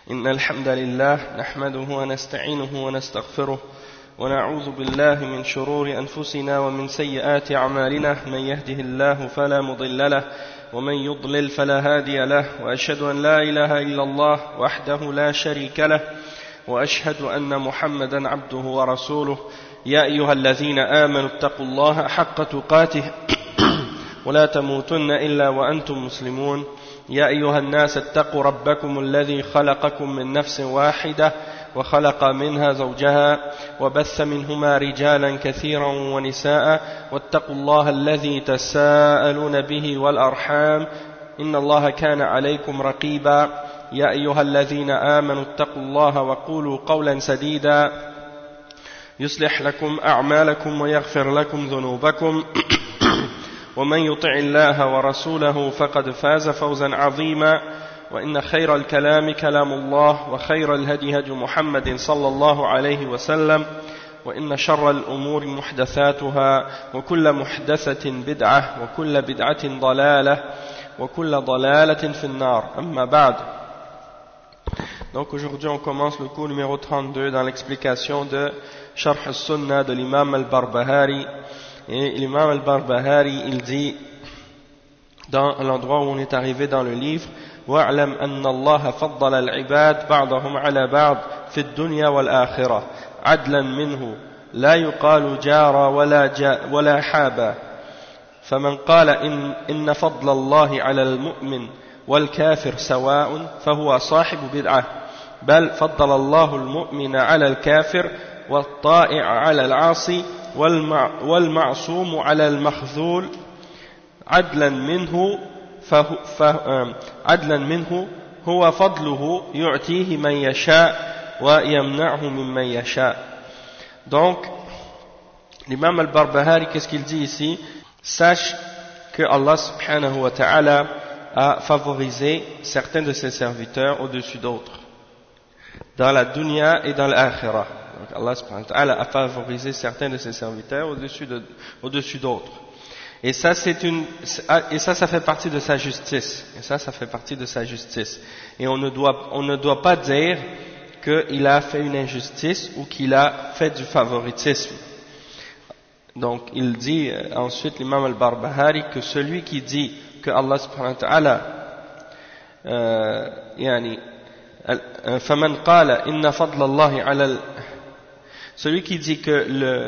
إن الحمد لله نحمده ونستعينه ونستغفره ونعوذ بالله من شرور أنفسنا ومن سيئات أعمالنا من يهده الله فلا مضل له ومن يضلل فلا هادي له وأشهد أن لا إله إلا الله وحده لا شريك له وأشهد أن محمدا عبده ورسوله يا أيها الذين آمنوا اتقوا الله حق تقاته ولا تموتن إلا وأنتم مسلمون يا أيها الناس اتقوا ربكم الذي خلقكم من نفس واحدة وخلق منها زوجها وبث منهما رجالا كثيرا ونساء واتقوا الله الذي تساءلون به والأرحام إن الله كان عليكم رقيبا يا أيها الذين آمنوا اتقوا الله وقولوا قولا سديدا يصلح لكم أعمالكم ويغفر لكم ذنوبكم ومن يطع الله ورسوله فقد فاز فوزا عظيما وإن خير الكلام كلام الله وخير الهدي هدي محمد صلى الله عليه وسلم وإن شر الأمور محدثاتها وكل محدثة بدعة وكل بدعة ضلالة وكل ضلالة في النار أما بعد. Donc aujourd'hui on commence le cours numéro 32 dans l'explication de Sharh al-Sunnah de l'imam al-Barbahari. Et l'imam al-Barbahari il dit dans l'endroit où on est arrivé dans le livre وَاعْلَمْ أَنَّ اللَّهَ فَضَّلَ الْعِبَادِ بَعْضَهُمْ عَلَى بَعْضٍ فِي الدُّنْيَا وَالْآخِرَةِ عَدْلًا مِنْهُ لا يقال جار ولا حابا فمن قال إن فضل الله على المؤمن والكافر سواء فهو صاحب بدعة بل فضل الله المؤمن على الكافر والطائع على العاصي والمعصوم على المخذول عدلا منه هو فضله يعطيه من يشاء ويمنعه ممن يشاء. Donc l'imam al-Barbahari, qu'est-ce qu'il dit ici? Sache que Allah subhanahu wa ta'ala a favorisé certains de ses serviteurs au-dessus d'autres dans la dunya et dans l'akhirah. Donc Allah subhanahu wa ta'ala a favorisé certains de ses serviteurs au-dessus d'autres. Et ça ça fait partie de sa justice. Et on ne doit pas dire qu'il a fait une injustice ou qu'il a fait du favoritisme. Donc il dit ensuite l'imam al-Barbahari que celui qui dit que Allah subhanahu wa ta'ala فمن قال إن فضل الله على celui qui dit que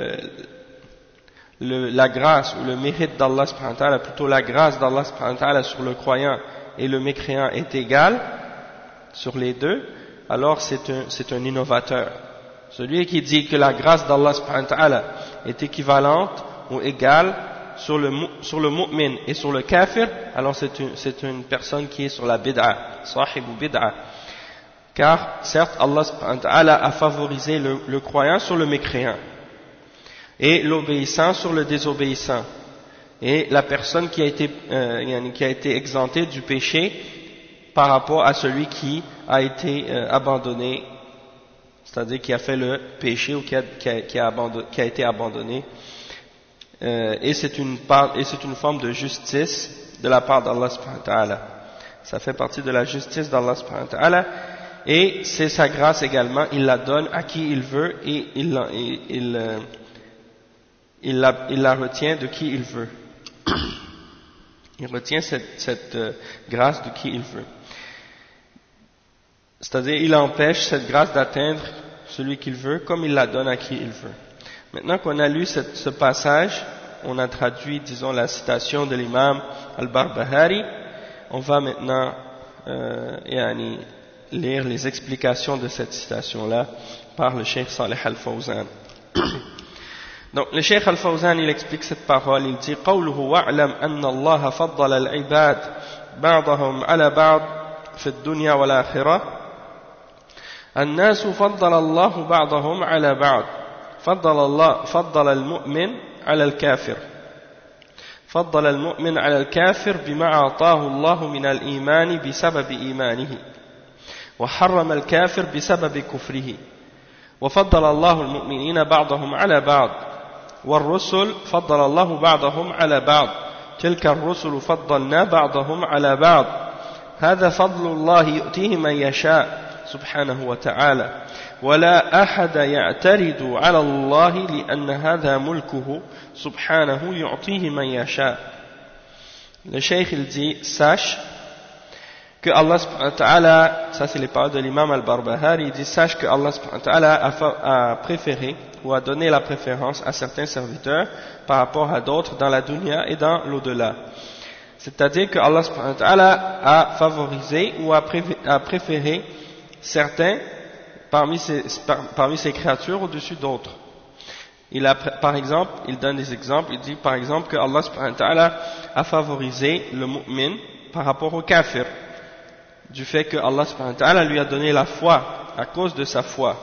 la grâce ou le mérite d'Allah subhanahu wa ta'ala, plutôt la grâce d'Allah subhanahu wa ta'ala sur le croyant et le mécréant est égale sur les deux, alors c'est un innovateur. Celui qui dit que la grâce d'Allah subhanahu wa ta'ala est équivalente ou égale sur le mu'min et sur le kafir, alors c'est une personne qui est sur la bid'a, sahibu bid'a. Car certes Allah subhanahu wa ta'ala a favorisé le croyant sur le mécréant et l'obéissant sur le désobéissant et la personne qui a été exemptée du péché par rapport à celui qui a été abandonné, c'est-à-dire qui a fait le péché ou qui a été abandonné. Et c'est une forme de justice de la part d'Allah subhanahu wa ta'ala. Ça fait partie de la justice d'Allah subhanahu wa ta'ala. Et c'est sa grâce également, il la donne à qui il veut et il la retient de qui il veut. Il retient cette grâce de qui il veut. C'est-à-dire, il empêche cette grâce d'atteindre celui qu'il veut comme il la donne à qui il veut. Maintenant qu'on a lu ce passage, on a traduit, disons, la citation de l'imam al-Barbahari, on va maintenant lire les explications de cette citation-là par le Cheikh Salih al-Fawzan. Donc le Cheikh al-Fawzan il explique cette parole, il dit قوله واعلم أن الله فضل العباد بعضهم على بعض في الدنيا والآخرة الناس فضل الله بعضهم على بعض فضل المؤمن على الكافر فضل المؤمن على الكافر بما أعطاه الله من الإيمان بسبب إيمانه وحرم الكافر بسبب كفره وفضل الله المؤمنين بعضهم على بعض والرسل فضل الله بعضهم على بعض تلك الرسل فضلنا بعضهم على بعض هذا فضل الله يؤتيه من يشاء سبحانه وتعالى ولا أحد يعترض على الله لأن هذا ملكه سبحانه يعطيه من يشاء. Le cheikh il dit, sache que Allah subhanahu wa ta'ala, ça c'est les paroles de l'imam al-Barbahari, il dit, sache que Allah subhanahu wa ta'ala a préféré ou a donné la préférence à certains serviteurs par rapport à d'autres dans la dunya et dans l'au-delà. C'est-à-dire que Allah subhanahu wa ta'ala a favorisé ou a préféré certains parmi ses créatures au-dessus d'autres. Par exemple, il donne des exemples, il dit par exemple que Allah subhanahu wa ta'ala a favorisé le mu'min par rapport au kafir, du fait que Allah subhanahu wa ta'ala lui a donné la foi à cause de sa foi.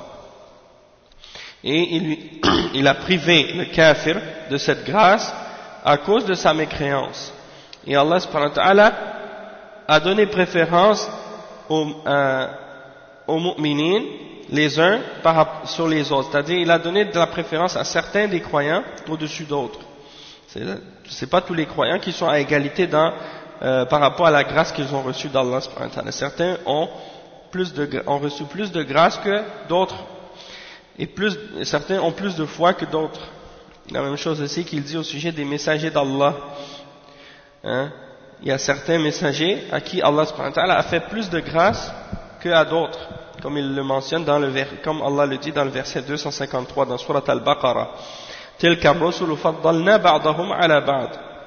Et il a privé le kafir de cette grâce à cause de sa mécréance. Et Allah subhanahu wa ta'ala a donné préférence aux mu'minines les uns sur les autres. C'est-à-dire, il a donné de la préférence à certains des croyants au-dessus d'autres. C'est pas tous les croyants qui sont à égalité par rapport à la grâce qu'ils ont reçue d'Allah subhanahu wa ta'ala. Certains ont reçu plus de grâce que d'autres. Et certains ont plus de foi que d'autres. La même chose aussi qu'il dit au sujet des messagers d'Allah. Il y a certains messagers à qui Allah subhanahu wa ta'ala a fait plus de grâce qu'à d'autres, comme il le mentionne comme Allah le dit dans le verset 253 dans Surat Al-Baqarah. Tilka ar-rusulu faddalna ba'dahum ala ba'd.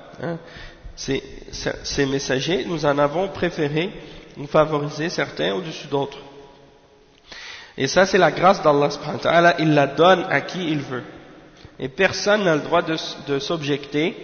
Ces messagers, nous en avons préféré, nous favoriser certains au-dessus d'autres. Et ça, c'est la grâce d'Allah subhanahu wa ta'ala, il la donne à qui il veut. Et personne n'a le droit de s'objecter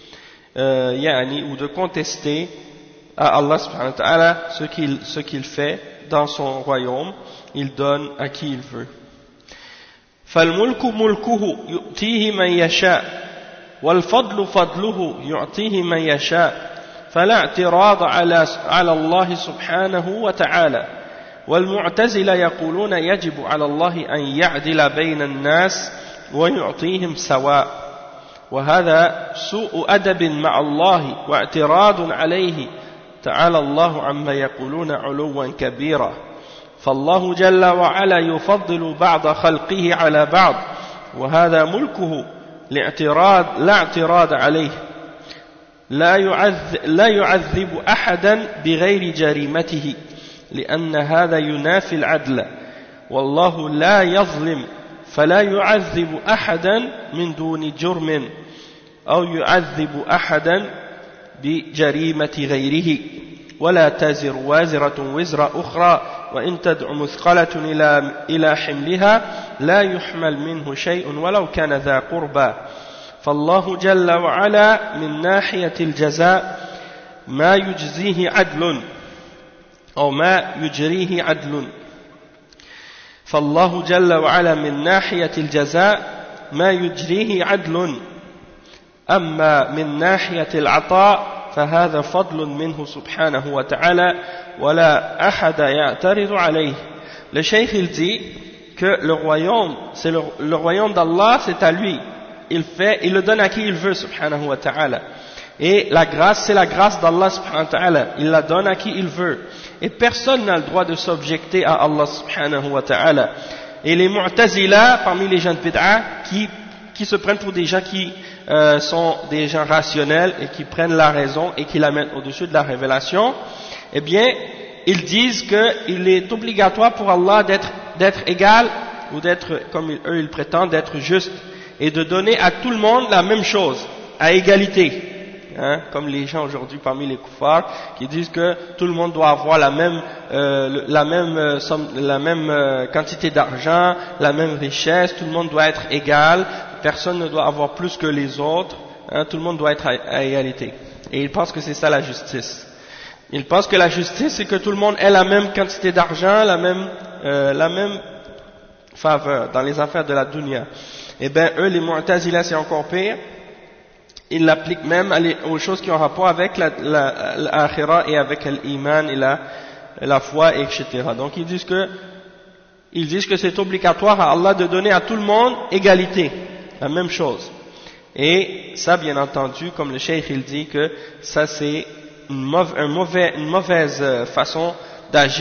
ou de contester à Allah subhanahu wa ta'ala ce qu'il fait dans son royaume, il donne à qui il veut. فالملك ملكه يؤتيه من يشاء والفضل فضله يعطيه من يشاء فلا اعتراض على الله سبحانه وتعالى. والمعتزلة يقولون يجب على الله أن يعدل بين الناس ويعطيهم سواء، وهذا سوء أدب مع الله واعتراض عليه تعالى الله عما يقولون علوا كبيرا. فالله جل وعلا يفضل بعض خلقه على بعض وهذا ملكه لا اعتراض عليه. لا يعذب أحدا بغير جريمته لأن هذا ينافي العدل، والله لا يظلم فلا يعذب أحدا من دون جرم أو يعذب أحدا بجريمة غيره. ولا تزر وازرة وزر أخرى وإن تدع مثقلة إلى حملها لا يحمل منه شيء ولو كان ذا قربى. فالله جل وعلا من ناحية الجزاء ما يجزيه عدل أو ما يجريه عدل. فالله جل وعلا من ناحية الجزاء ما يجريه عدل، أما من ناحية العطاء فهذا فضل منه سبحانه وتعالى ولا أحد يعترض عليه. Le cheikh il dit que le royaume, c'est le royaume d'Allah, c'est à lui. Il le donne à qui il veut subhanahu wa ta'ala. Et la grâce, c'est la grâce d'Allah subhanahu wa ta'ala. Il la donne à qui il veut. Et personne n'a le droit de s'objecter à Allah subhanahu wa ta'ala. Et les mu'tazila, parmi les gens de bid'a, qui se prennent pour des gens qui sont des gens rationnels et qui prennent la raison et qui la mettent au-dessus de la révélation, eh bien, ils disent qu'il est obligatoire pour Allah d'être égal ou d'être, comme eux ils prétendent, d'être juste et de donner à tout le monde la même chose, à égalité. Comme les gens aujourd'hui parmi les kuffars qui disent que tout le monde doit avoir la même quantité d'argent, la même richesse, tout le monde doit être égal, personne ne doit avoir plus que les autres, tout le monde doit être à égalité. Et ils pensent que c'est ça la justice. Ils pensent que la justice c'est que tout le monde ait la même quantité d'argent, la même faveur dans les affaires de la dunya. Et bien eux les mu'tazila c'est encore pire. Ils l'appliquent même aux choses qui ont rapport avec l'akhira et avec l'iman et la foi, etc. Donc ils disent que c'est obligatoire à Allah de donner à tout le monde égalité, la même chose. Et ça, bien entendu, comme le cheikh il dit que ça c'est une mauvaise façon d'agir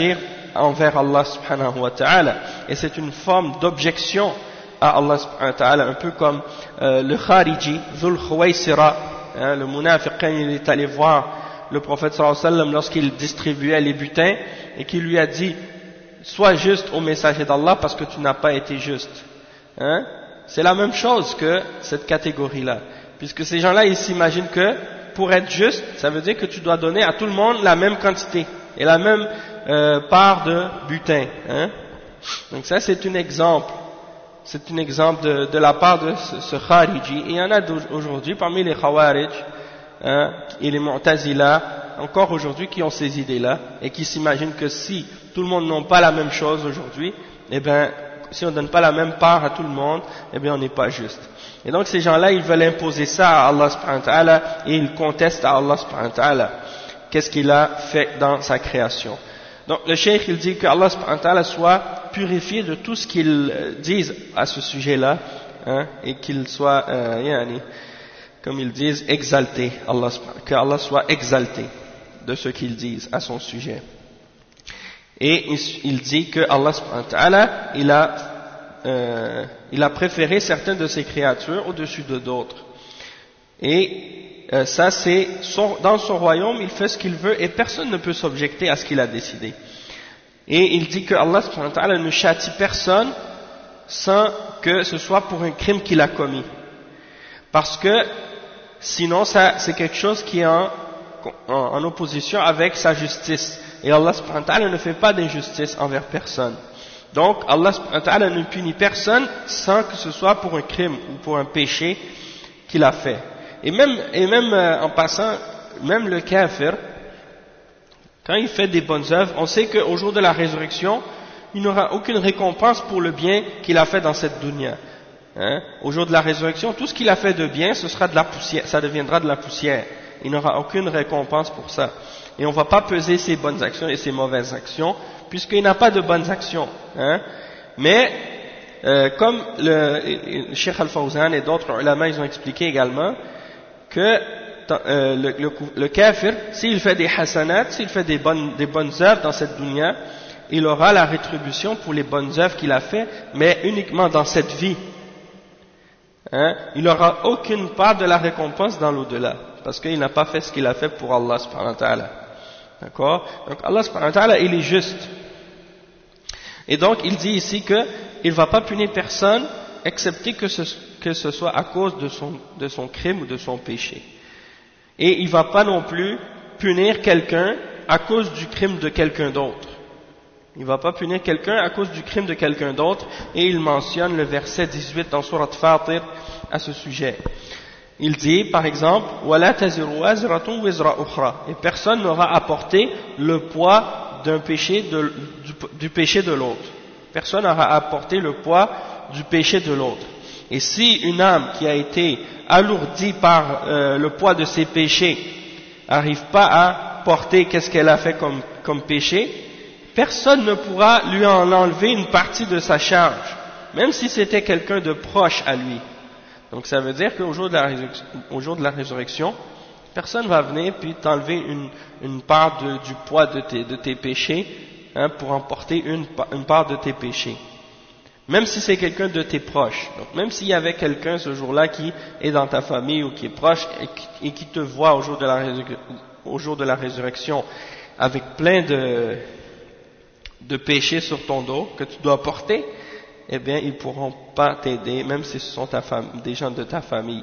envers Allah subhanahu wa ta'ala, et c'est une forme d'objection à Allah subhanahu wa ta'ala, un peu comme le Khariji, Dhul Khuwaysira, le munafiq, quand il est allé voir le prophète sallallahu alayhi wa sallam lorsqu'il distribuait les butins, et qui lui a dit: sois juste au messager d'Allah parce que tu n'as pas été juste. C'est la même chose que cette catégorie-là, puisque ces gens-là, ils s'imaginent que pour être juste, ça veut dire que tu dois donner à tout le monde la même quantité et la même part de butin. Donc ça, c'est un exemple. C'est un exemple de la part de ce Khariji. Et il y en a aujourd'hui parmi les Khawarij et les Mu'tazila, encore aujourd'hui, qui ont ces idées-là et qui s'imaginent que si tout le monde n'a pas la même chose aujourd'hui, eh bien, si on ne donne pas la même part à tout le monde, eh bien, on n'est pas juste. Et donc, ces gens-là, ils veulent imposer ça à Allah subhanahu wa ta'ala et ils contestent à Allah subhanahu wa ta'ala qu'est-ce qu'il a fait dans sa création. Donc, le cheikh, il dit que Allah subhanahu wa ta'ala soit purifié de tout ce qu'ils disent à ce sujet-là, et qu'il soit, comme ils disent, exalté, que Allah soit exalté de ce qu'ils disent à son sujet. Et il dit que Allah subhanahu wa ta'ala, il a préféré certaines de ses créatures au-dessus de d'autres. Et ça, c'est dans son royaume, il fait ce qu'il veut et personne ne peut s'objecter à ce qu'il a décidé. Et il dit que Allah subhanahu wa ta'ala ne châtie personne sans que ce soit pour un crime qu'il a commis. Parce que sinon, c'est quelque chose qui est en opposition avec sa justice. Et Allah subhanahu wa ta'ala ne fait pas d'injustice envers personne. Donc Allah subhanahu wa ta'ala ne punit personne sans que ce soit pour un crime ou pour un péché qu'il a fait. Et même en passant, même le kafir, quand il fait des bonnes œuvres, on sait qu'au jour de la résurrection, il n'aura aucune récompense pour le bien qu'il a fait dans cette dunya. Au jour de la résurrection, tout ce qu'il a fait de bien, ce sera de la poussière, ça deviendra de la poussière. Il n'aura aucune récompense pour ça. Et on ne va pas peser ses bonnes actions et ses mauvaises actions, puisqu'il n'a pas de bonnes actions. Mais, comme le Cheikh Al-Fawzan et d'autres ulama, ils ont expliqué également que le kafir, s'il fait des hasanat, s'il fait des bonnes œuvres dans cette dunya, il aura la rétribution pour les bonnes œuvres qu'il a fait, mais uniquement dans cette vie. Il n'aura aucune part de la récompense dans l'au-delà, parce qu'il n'a pas fait ce qu'il a fait pour Allah subhanahu wa ta'ala. D'accord? Donc Allah subhanahu wa ta'ala, il est juste. Et donc il dit ici qu'il ne va pas punir personne, excepté que ce soit à cause de son crime ou de son péché. Et il ne va pas non plus punir quelqu'un à cause du crime de quelqu'un d'autre. Il ne va pas punir quelqu'un à cause du crime de quelqu'un d'autre, et il mentionne le verset 18 dans Surat Fatir à ce sujet. Il dit, par exemple, وَلَا تَزِرُ وَازِرَةٌ وِزْرَ أُخْرَى, et personne n'aura apporté le poids du péché de l'autre. Personne n'aura apporté le poids du péché de l'autre. Et si une âme qui a été alourdie par le poids de ses péchés n'arrive pas à porter qu'est-ce qu'elle a fait comme péché, personne ne pourra lui en enlever une partie de sa charge, même si c'était quelqu'un de proche à lui. Donc ça veut dire qu'au jour de la résurrection, personne va venir puis t'enlever une part du poids de tes péchés, pour emporter une part de tes péchés. Même si c'est quelqu'un de tes proches. Donc même s'il y avait quelqu'un ce jour-là qui est dans ta famille ou qui est proche et qui te voit au jour de la résurrection avec plein de péchés sur ton dos que tu dois porter, eh bien ils ne pourront pas t'aider, même si ce sont des gens de ta famille.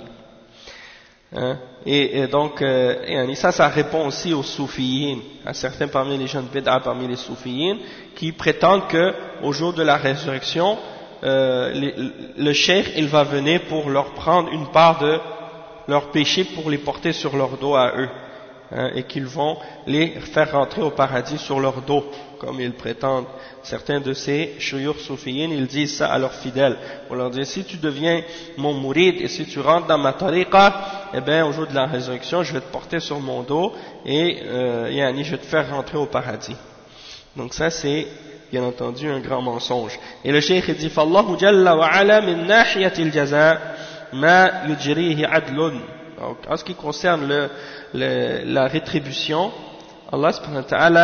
Et donc, ça répond aussi aux soufiyyin, à certains parmi les gens de bid'a, parmi les soufiyyin, qui prétendent que au jour de la résurrection, le cheikh, il va venir pour leur prendre une part de leurs péchés pour les porter sur leur dos à eux, et qu'ils vont les faire rentrer au paradis sur leur dos, comme ils prétendent. Certains de ces shuyukh soufiyyin, ils disent ça à leurs fidèles. On leur dit, si tu deviens mon mourid et si tu rentres dans ma tariqa, eh bien, au jour de la résurrection, je vais te porter sur mon dos et je vais te faire rentrer au paradis. Donc ça, c'est, bien entendu, un grand mensonge. Et le cheikh dit, فَاللَّهُ جَلَّ وَعَلَى مِنْ نَاحِيَةِ الْجَزَاءِ مَا يُجْرِيهِ عَدْلٌ. Donc, en ce qui concerne la rétribution, Allah subhanahu wa ta'ala,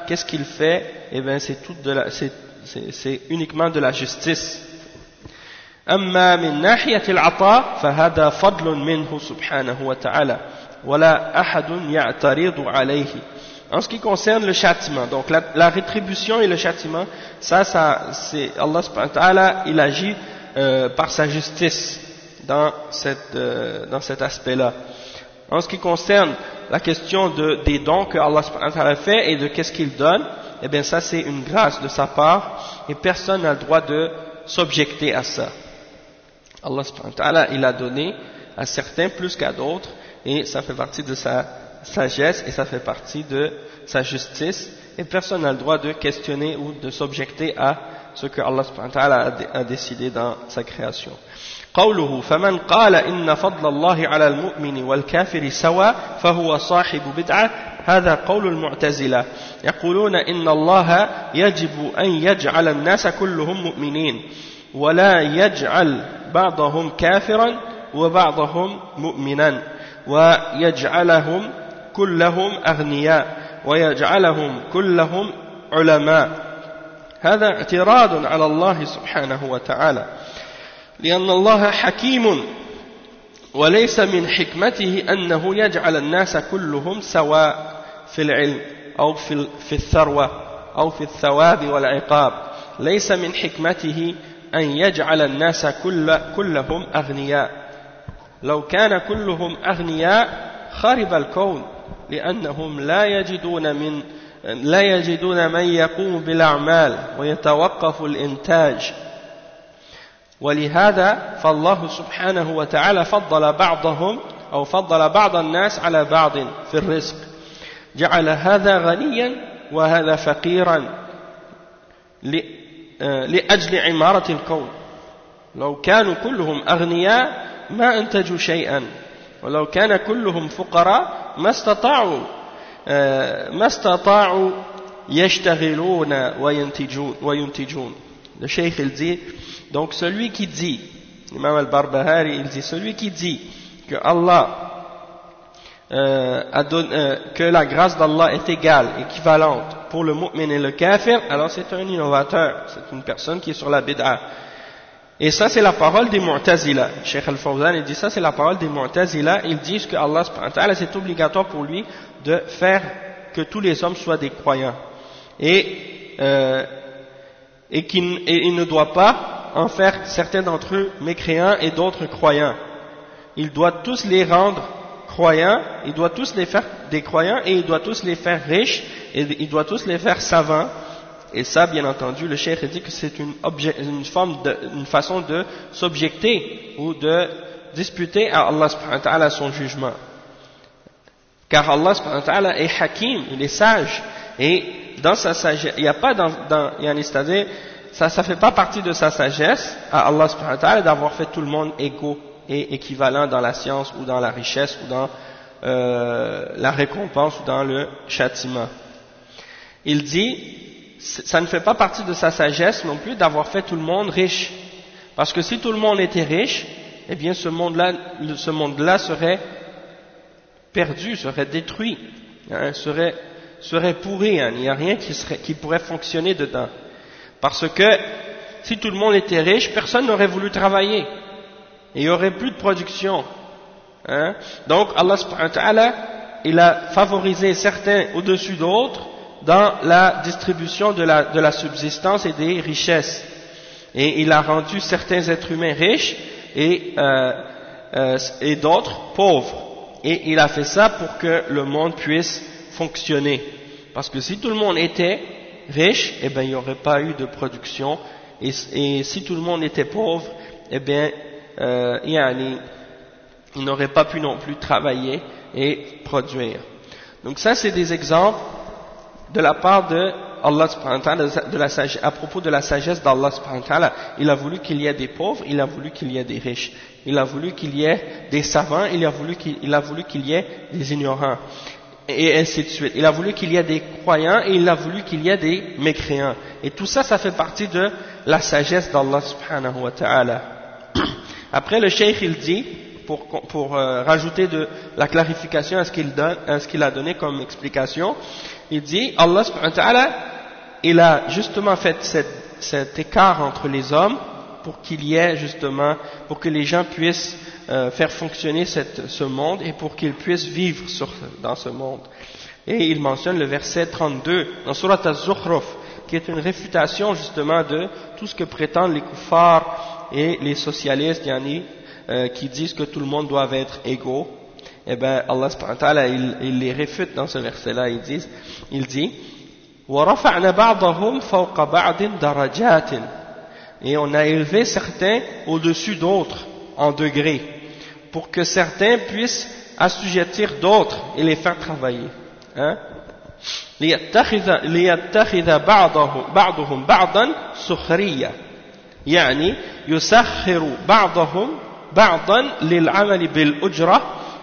qu'est-ce qu'il fait? Eh bien, c'est uniquement de la justice. أما من ناحية العطاء فهذا فضل منه سبحانه وتعالى ولا أحد يعترض عليه. En ce qui concerne le châtiment, donc la rétribution et le châtiment, ça c'est Allah subhanahu wa ta'ala, il agit par sa justice dans cet aspect-là. En ce qui concerne la question des dons que Allah subhanahu wa ta'ala fait et de qu'est-ce qu'il donne, eh bien ça c'est une grâce de sa part et personne n'a le droit de s'objecter à ça. Allah subhanahu wa ta'ala, il a donné à certains plus qu'à d'autres et ça fait partie de sa sagesse et ça fait partie de sa justice et personne n'a le droit de questionner ou de s'objecter à ce que Allah subhanahu wa ta'ala a décidé dans sa création. قوله فمن قال إن فضل الله على المؤمن والكافر سواء فهو صاحب بدعة هذا قول المعتزلة يقولون إن الله يجب أن يجعل الناس كلهم مؤمنين ولا يجعل بعضهم كافرا وبعضهم مؤمنا ويجعلهم كلهم أغنياء ويجعلهم كلهم علماء هذا اعتراض على الله سبحانه وتعالى لأن الله حكيم وليس من حكمته أنه يجعل الناس كلهم سواء في العلم أو في الثروة أو في الثواب والعقاب ليس من حكمته أن يجعل الناس كلهم أغنياء لو كان كلهم أغنياء خرب الكون لأنهم لا يجدون من يقوم بالأعمال ويتوقف الإنتاج ولهذا فالله سبحانه وتعالى فضل بعض الناس على بعض في الرزق جعل هذا غنيا وهذا فقيرا لأجل عمارة الكون لو كانوا كلهم أغنياء ما أنتجوا شيئا ولو كان كلهم فقراء ما استطاعوا يشتغلون وينتجون. Le cheikh il dit, donc celui qui dit, l'imam al-Barbahari il dit, celui qui dit que Allah que la grâce d'Allah est égale, équivalente pour le mu'min et le kafir, alors c'est un innovateur, c'est une personne qui est sur la bid'a. Et ça c'est la parole des Mu'tazila. Cheikh Al-Fawzan il dit ça c'est la parole des Mu'tazila. Ils disent que Allah subhanahu wa ta'ala c'est obligatoire pour lui de faire que tous les hommes soient des croyants et il ne doit pas en faire certains d'entre eux mécréants et d'autres croyants. Il doit tous les rendre croyants, il doit tous les faire des croyants et il doit tous les faire riches et il doit tous les faire savants. Et ça, bien entendu, le cheikh dit que c'est une façon de s'objecter ou de disputer à Allah subhanahu wa ta'ala son jugement. Car Allah subhanahu wa ta'ala est hakim, il est sage. Et dans sa sagesse, il n'y a pas c'est-à-dire, ça fait pas partie de sa sagesse à Allah subhanahu wa ta'ala d'avoir fait tout le monde égaux et équivalent dans la science ou dans la richesse ou dans la récompense ou dans le châtiment. Il dit, ça ne fait pas partie de sa sagesse non plus d'avoir fait tout le monde riche. Parce que si tout le monde était riche, eh bien ce monde-là serait perdu, serait détruit, hein, serait pourri, hein, il n'y a rien qui pourrait fonctionner dedans. Parce que si tout le monde était riche, personne n'aurait voulu travailler. Et il n'y aurait plus de production. Hein. Donc Allah subhanahu wa ta'ala, il a favorisé certains au-dessus d'autres dans la distribution de la subsistance et des richesses. Et il a rendu certains êtres humains riches et d'autres pauvres. Et il a fait ça pour que le monde puisse fonctionner. Parce que si tout le monde était riche, eh bien il n'y aurait pas eu de production. Et si tout le monde était pauvre, eh bien il n'aurait pas pu non plus travailler et produire. Donc ça c'est des exemples de la part de Allah subhanahu wa ta'ala, à propos de la sagesse d'Allah subhanahu wa ta'ala. Il a voulu qu'il y ait des pauvres, il a voulu qu'il y ait des riches. Il a voulu qu'il y ait des savants, il a voulu qu'il y ait des ignorants. Et ainsi de suite. Il a voulu qu'il y ait des croyants et il a voulu qu'il y ait des mécréants. Et tout ça, ça fait partie de la sagesse d'Allah subhanahu wa ta'ala. Après, le cheikh, il dit, pour rajouter de la clarification à ce qu'il a donné comme explication, Il dit, Allah subhanahu wa ta'ala, il a justement fait cet écart entre les hommes pour qu'il y ait justement, pour que les gens puissent faire fonctionner ce monde et pour qu'ils puissent vivre dans ce monde. Et il mentionne le verset 32 dans Surat Az-Zukhruf, qui est une réfutation justement de tout ce que prétendent les kuffars et les socialistes, qui disent que tout le monde doit être égaux. Eh bien, Allah subhanahu wa ta'ala, il les réfute dans ce verset-là. Il dit وَرَفَعْنَا بَعْضَهُمْ فَوْقَ بَعْضٍ دَرَجَاتٍ. Et on a élevé certains au-dessus d'autres en degrés, pour que certains puissent assujettir d'autres et les faire travailler. ليتخذ بعضهم بعضا سخريا يعني يسخر بعضهم بعضا للعمل بالأجرة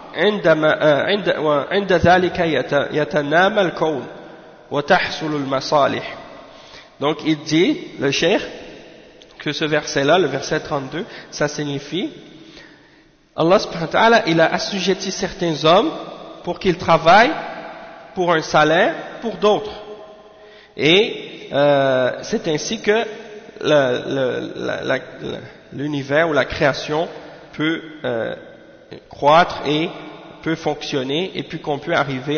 عند ذلك يتنامى الكون وتحصل المصالح. Donc il dit, le cheikh, que ce verset-là, le verset 32, ça signifie Allah subhanahu wa ta'ala, il a assujetti certains hommes pour qu'ils travaillent pour un salaire pour d'autres. Et c'est ainsi que l'univers ou la création peut croître et peut fonctionner, et puis qu'on peut arriver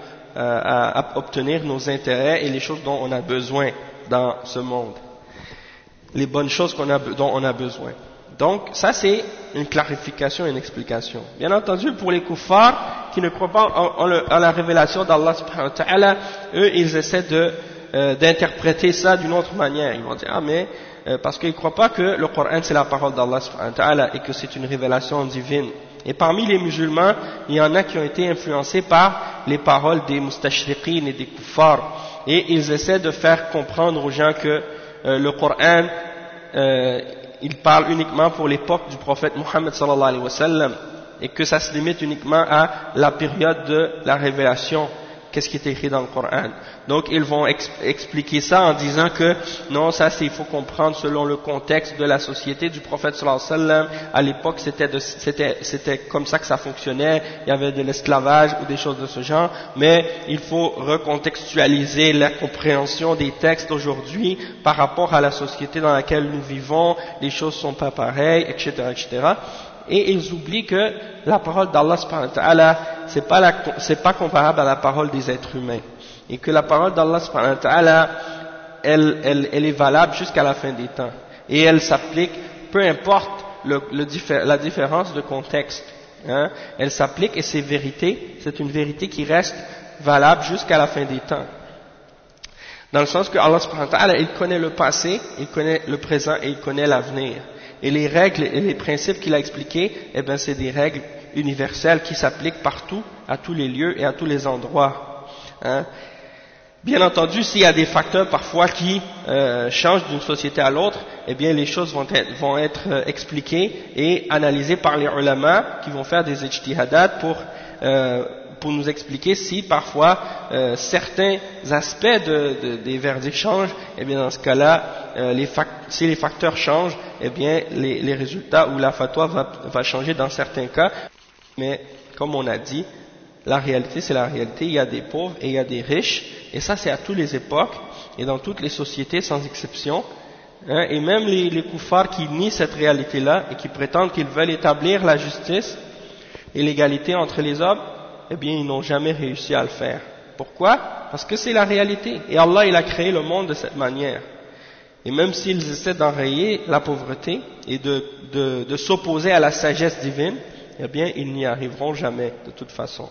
à obtenir nos intérêts et les choses dont on a besoin dans ce monde, les bonnes choses dont on a besoin. Donc ça c'est une clarification et une explication. Bien entendu, pour les kuffars qui ne croient pas en la révélation d'Allah subhanahu wa ta'ala, eux ils essaient d'interpréter ça d'une autre manière. Ils vont dire parce qu'ils ne croient pas que le Coran c'est la parole d'Allah subhanahu wa ta'ala et que c'est une révélation divine. Et parmi les musulmans, il y en a qui ont été influencés par les paroles des mustashriqin et des kuffars, et ils essaient de faire comprendre aux gens que le Coran il parle uniquement pour l'époque du prophète Muhammad sallallahu alayhi wa sallam, et que ça se limite uniquement à la période de la révélation, qu'est-ce qui est écrit dans le Coran. Donc ils vont expliquer ça en disant que non, ça il faut comprendre selon le contexte de la société du prophète sallallahu alayhi wa sallam. À l'époque c'était comme ça que ça fonctionnait, il y avait de l'esclavage ou des choses de ce genre, mais il faut recontextualiser la compréhension des textes aujourd'hui par rapport à la société dans laquelle nous vivons, les choses sont pas pareilles, etc., etc. Et ils oublient que la parole d'Allah subhanahu wa ta'ala, c'est pas comparable à la parole des êtres humains. Et que la parole d'Allah subhanahu wa ta'ala, elle est valable jusqu'à la fin des temps. Et elle s'applique, peu importe la différence de contexte. Elle s'applique et c'est une vérité qui reste valable jusqu'à la fin des temps. Dans le sens que Allah subhanahu wa ta'ala, il connaît le passé, il connaît le présent et il connaît l'avenir. Et les règles et les principes qu'il a expliqués, c'est des règles universelles qui s'appliquent partout, à tous les lieux et à tous les endroits. Bien entendu, s'il y a des facteurs parfois qui changent d'une société à l'autre, les choses vont être expliquées et analysées par les ulama qui vont faire des ijtihadat pour nous expliquer si parfois certains aspects des verdicts changent. Dans ce cas-là, si les facteurs changent, les résultats ou la fatwa va changer dans certains cas. Mais comme on a dit, la réalité c'est la réalité. Il y a des pauvres et il y a des riches, et ça c'est à toutes les époques et dans toutes les sociétés sans exception. Et même les kuffars qui nient cette réalité-là et qui prétendent qu'ils veulent établir la justice et l'égalité entre les hommes, ils n'ont jamais réussi à le faire. Pourquoi? Parce que c'est la réalité. Et Allah, il a créé le monde de cette manière. Et même s'ils essaient d'enrayer la pauvreté et de s'opposer à la sagesse divine, ils n'y arriveront jamais, de toute façon.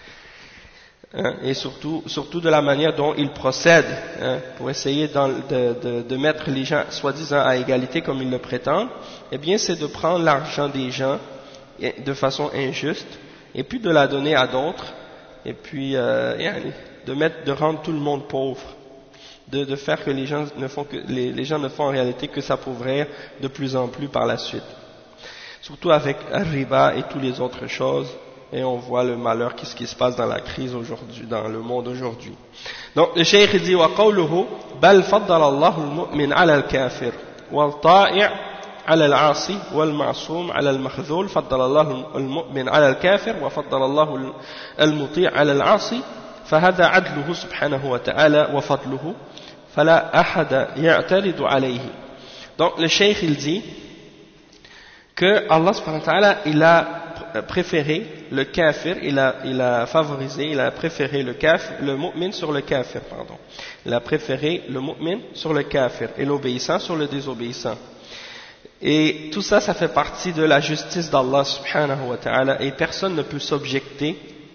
Et surtout de la manière dont ils procèdent, pour essayer de mettre les gens, soi-disant, à égalité comme ils le prétendent, c'est de prendre l'argent des gens de façon injuste, et puis de la donner à d'autres, et puis de rendre tout le monde pauvre, de faire que les gens ne font en réalité que s'appauvrir de plus en plus par la suite. Surtout avec Riba et toutes les autres choses, et on voit le malheur, qu'est-ce qui se passe dans la crise aujourd'hui, dans le monde aujourd'hui. Donc le cheikh dit وَقَوْلُهُ بَلْ فَضَّلَ اللَّهُ الْمُؤْمِنَ عَلَى الْكَافِرِ وَالطَّائِعِ على العاصي والمعصوم على المخذول فضل الله المؤمن على الكافر وفضل الله المطيع على العاصي فهذا عدله سبحانه وتعالى وفضله فلا أحد يعترض عليه. Donc le cheikh il dit que Allah subhanahu wa ta'ala il a préféré le kafir, il a favorisé, il a préféré le kafir, le mu'min sur le kafir, pardon. Il a préféré le mu'min sur le kafir et l'obéissant sur le désobéissant. Et tout ça, ça fait partie de la justice d'Allah subhanahu wa ta'ala et personne ne peut s'objecter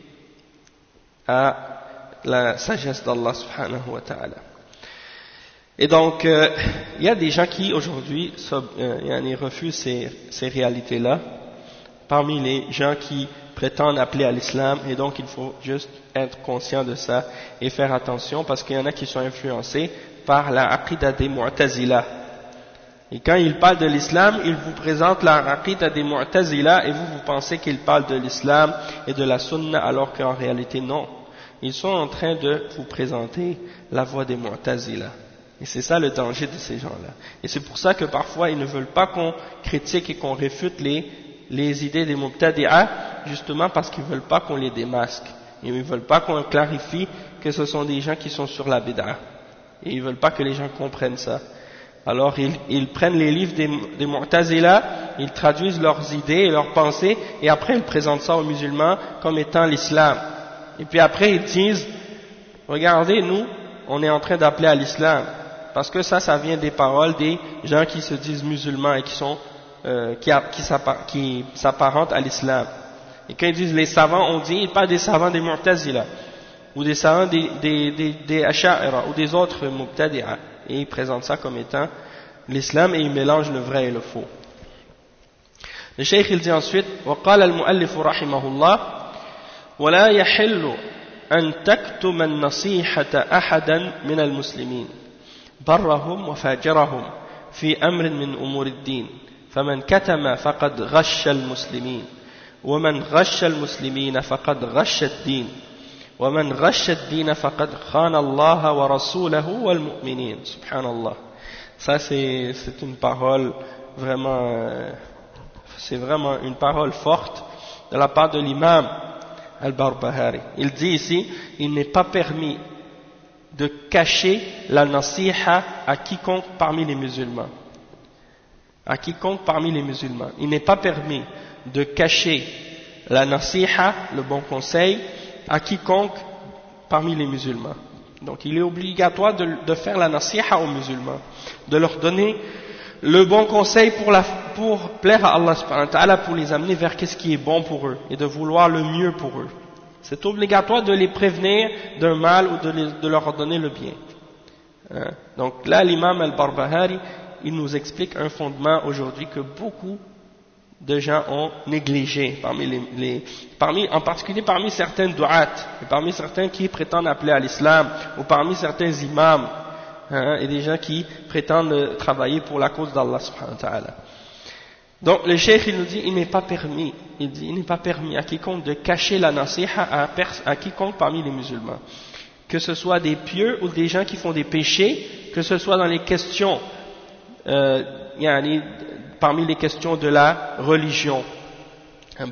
à la sagesse d'Allah subhanahu wa ta'ala. Et donc, il y a des gens qui aujourd'hui refusent ces réalités-là, parmi les gens qui prétendent appeler à l'islam, et donc il faut juste être conscient de ça et faire attention parce qu'il y en a qui sont influencés par la aqidah des Mu'tazila. Et quand ils parlent de l'islam, ils vous présentent la aqidah des Mu'tazila et vous pensez qu'ils parlent de l'islam et de la sunna alors qu'en réalité non. Ils sont en train de vous présenter la voie des Mu'tazila. Et c'est ça le danger de ces gens-là. Et c'est pour ça que parfois ils ne veulent pas qu'on critique et qu'on réfute les idées des Mubtadi'a, justement parce qu'ils ne veulent pas qu'on les démasque. Et ils ne veulent pas qu'on clarifie que ce sont des gens qui sont sur la bid'a. Et ils ne veulent pas que les gens comprennent ça. Alors ils prennent les livres des Mu'tazila, ils traduisent leurs idées et leurs pensées, et après ils présentent ça aux musulmans comme étant l'islam. Et puis après ils disent, regardez, nous, on est en train d'appeler à l'islam. Parce que ça vient des paroles des gens qui se disent musulmans et qui s'apparentent à l'islam. Et quand ils disent les savants, on dit pas des savants des Mu'tazila, ou des savants des Asha'ira, ou des autres Mubtadi'a. Et ils présentent ça comme étant l'islam et ils mélangent le vrai et le faux. Le cheikh il dit ensuite, وقال المؤلف رحمه الله ولا يحل أن تكتم النصيحة أحدا من المسلمين برهم وفاجرهم في أمر من أمور الدين فمن كتم فقد غش المسلمين ومن غش المسلمين فقد غش الدين ومن غش الدين فقد خان الله ورسوله والمؤمنين سبحان الله. Ça c'est une parole vraiment c'est vraiment une parole forte de la part de l'imam Al-Barbahari. Il dit ici, il n'est pas permis de cacher la nasiha à quiconque parmi les musulmans. À quiconque parmi les musulmans. Il n'est pas permis de cacher la nasiha, le bon conseil, à quiconque parmi les musulmans. Donc il est obligatoire de faire la nasiha aux musulmans, de leur donner le bon conseil pour plaire à Allah subhanahu wa ta'ala, pour les amener vers ce qui est bon pour eux et de vouloir le mieux pour eux. C'est obligatoire de les prévenir d'un mal ou de leur donner le bien. Donc là l'imam Al-Barbahari il nous explique un fondement aujourd'hui que beaucoup de gens ont négligé en particulier parmi certains du'at, et parmi certains qui prétendent appeler à l'islam, ou parmi certains imams, et des gens qui prétendent travailler pour la cause d'Allah subhanahu wa ta'ala. Donc le cheikh il nous dit, il n'est pas permis à quiconque de cacher la nasiha à quiconque parmi les musulmans, que ce soit des pieux ou des gens qui font des péchés, que ce soit dans les questions parmi les questions de la religion. Il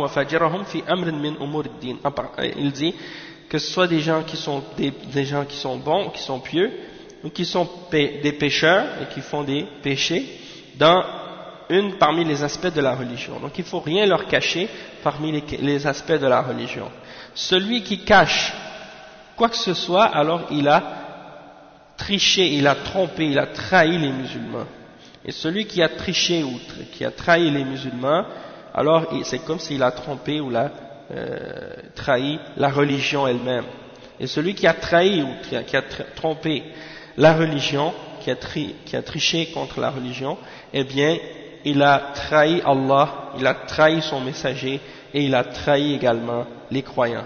dit que ce soit des gens qui sont bons, qui sont pieux, ou qui sont des pécheurs et qui font des péchés parmi les aspects de la religion. Donc il ne faut rien leur cacher parmi les aspects de la religion. Celui qui cache quoi que ce soit, alors il a triché, il a trompé, il a trahi les musulmans. Et celui qui a triché ou qui a trahi les musulmans, alors c'est comme s'il a trompé ou trahi la religion elle-même. Et celui qui a trahi ou qui a trompé la religion, qui a triché contre la religion, eh bien, il a trahi Allah, il a trahi son messager et il a trahi également les croyants.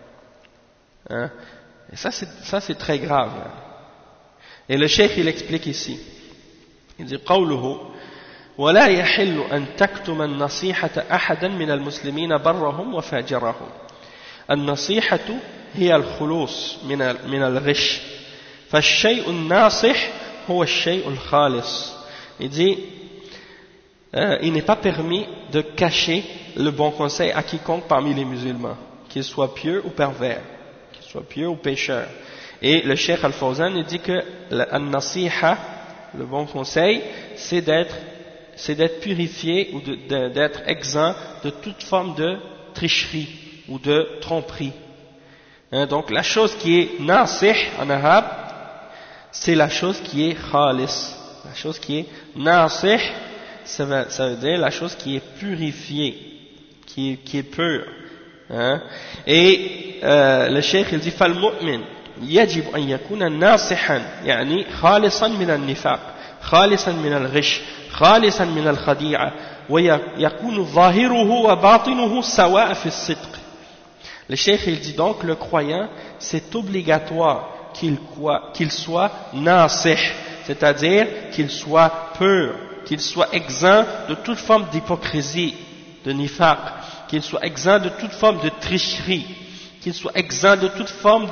Et ça c'est très grave. Et le cheikh il explique ici. Il dit قوله ولا يحل أن تكتم النصيحة أحدا من المسلمين برهم وفاجرهم. النصيحة هي الخلوص من الغش. فالشيء الناصح هو الشيء الخالص. Il dit il n'est pas permis de cacher le bon conseil à quiconque parmi les musulmans, qu'il soit pieux ou pervers, soit pieux ou pécheur. Et le Cheikh Al-Fawzan dit que An-Nasiha, le bon conseil, c'est d'être purifié ou d'être exempt de toute forme de tricherie ou de tromperie. Hein, donc la chose qui est nasih en arabe, c'est la chose qui est khalis. La chose qui est nasih, ça veut dire la chose qui est purifiée, qui est pure. Hein. Et le cheikh il dit فالمؤمن يجب أن يكون ناصحا يعني خالصا من النفاق خالصا من الغش خالصا من الخديعة ويكون ظاهره وباطنه سواء في الصدق. Le cheikh il dit donc le croyant c'est obligatoire qu'il soit nasih, c'est-à-dire qu'il soit pur, qu'il soit exempt de toute forme d'hypocrisie, de nifaq, qu'il soit exempt de toute forme de tricherie, qu'il soit exempt de toute forme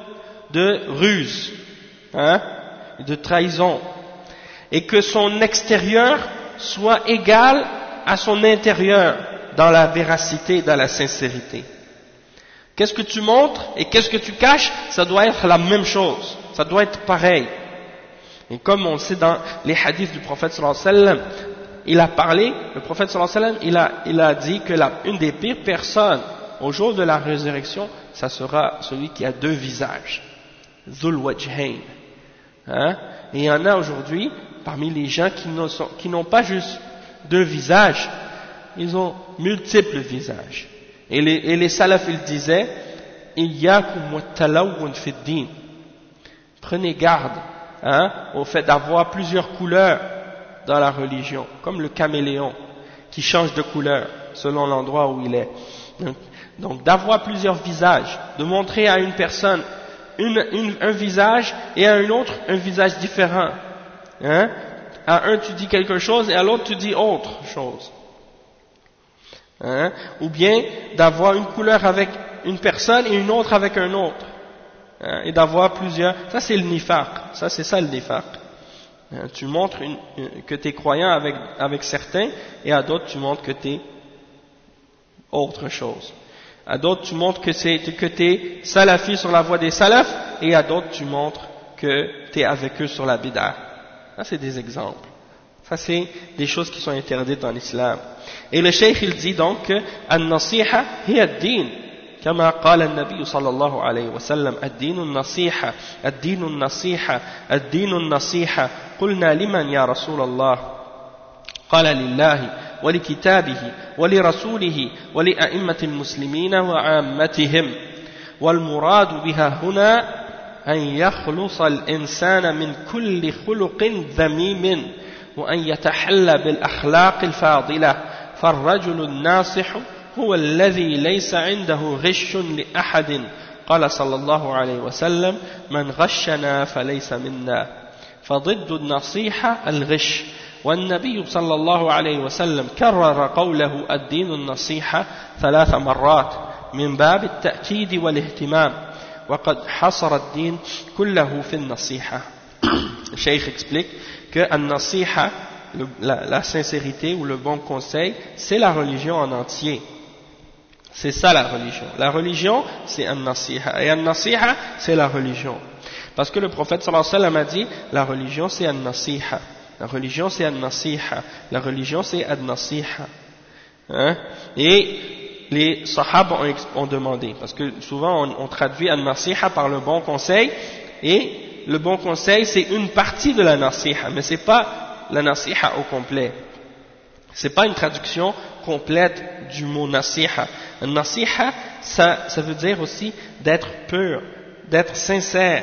de ruse, hein, de trahison, et que son extérieur soit égal à son intérieur dans la véracité, dans la sincérité. Qu'est-ce que tu montres et qu'est-ce que tu caches, ça doit être la même chose, ça doit être pareil. Et comme on sait dans les hadiths du prophète sallallahu alayhi wa sallam, il a parlé, le prophète sallallahu alayhi wa sallam, il a dit que une des pires personnes au jour de la résurrection, ça sera celui qui a deux visages, Dhul Wajhain. Hein? Et il y en a aujourd'hui, parmi les gens qui n'ont pas juste deux visages, ils ont multiples visages. Et les salafs, ils disaient, Iyyakum wa talawwun fi ddin. Prenez garde, hein, au fait d'avoir plusieurs couleurs dans la religion, comme le caméléon qui change de couleur selon l'endroit où il est. Donc d'avoir plusieurs visages, de montrer à une personne un visage et à un autre un visage différent. Hein? À un tu dis quelque chose et à l'autre tu dis autre chose. Hein? Ou bien d'avoir une couleur avec une personne et une autre avec un autre. Hein? Et d'avoir plusieurs. Ça c'est le nifaq. C'est ça le nifaq. Hein? Tu montres que tu es croyant avec certains et à d'autres tu montres que tu es autre chose. À d'autres tu montres que tu es salafi sur la voie des salafs et à d'autres tu montres que tu es avec eux sur la bid'ah. Ça c'est des exemples. Ça c'est des choses qui sont interdites en islam. Et le cheikh il dit donc que An-Nasiha hiya ad-din. كما قال النبي صلى الله عليه وسلم الدين النصيحة الدين النصيحة الدين النصيحة قلنا لمن يا رسول الله قال لله ولكتابه ولرسوله ولأئمة المسلمين وعامتهم والمراد بها هنا أن يخلص الإنسان من كل خلق ذميم وأن يتحلى بالأخلاق الفاضلة فالرجل الناصح هو الذي ليس عنده غش لأحد قال صلى الله عليه وسلم من غشنا فليس منا فضد النصيحة الغش والنبي صلى الله عليه وسلم كرر قوله الدين النصيحة 3 مرات من باب التأكيد والاهتمام وقد حصر الدين كله في النصيحة. Le cheikh explique que النصيحة, la sincérité ou le bon conseil, c'est la religion en entier. C'est ça la religion. La religion, c'est an-nasiha. Et an-nasiha, c'est la religion. Parce que le prophète sallallahu alayhi wa sallam a dit, la religion c'est an-nasiha. La religion c'est an-nasiha. La religion c'est an-nasiha. Hein? Et les sahaba ont demandé, parce que souvent on traduit an-nasiha par le bon conseil, et le bon conseil c'est une partie de la nasiha, mais c'est pas la nasiha au complet. C'est pas une traduction complète du mot nasiha. Nasiha, ça veut dire aussi d'être pur, d'être sincère,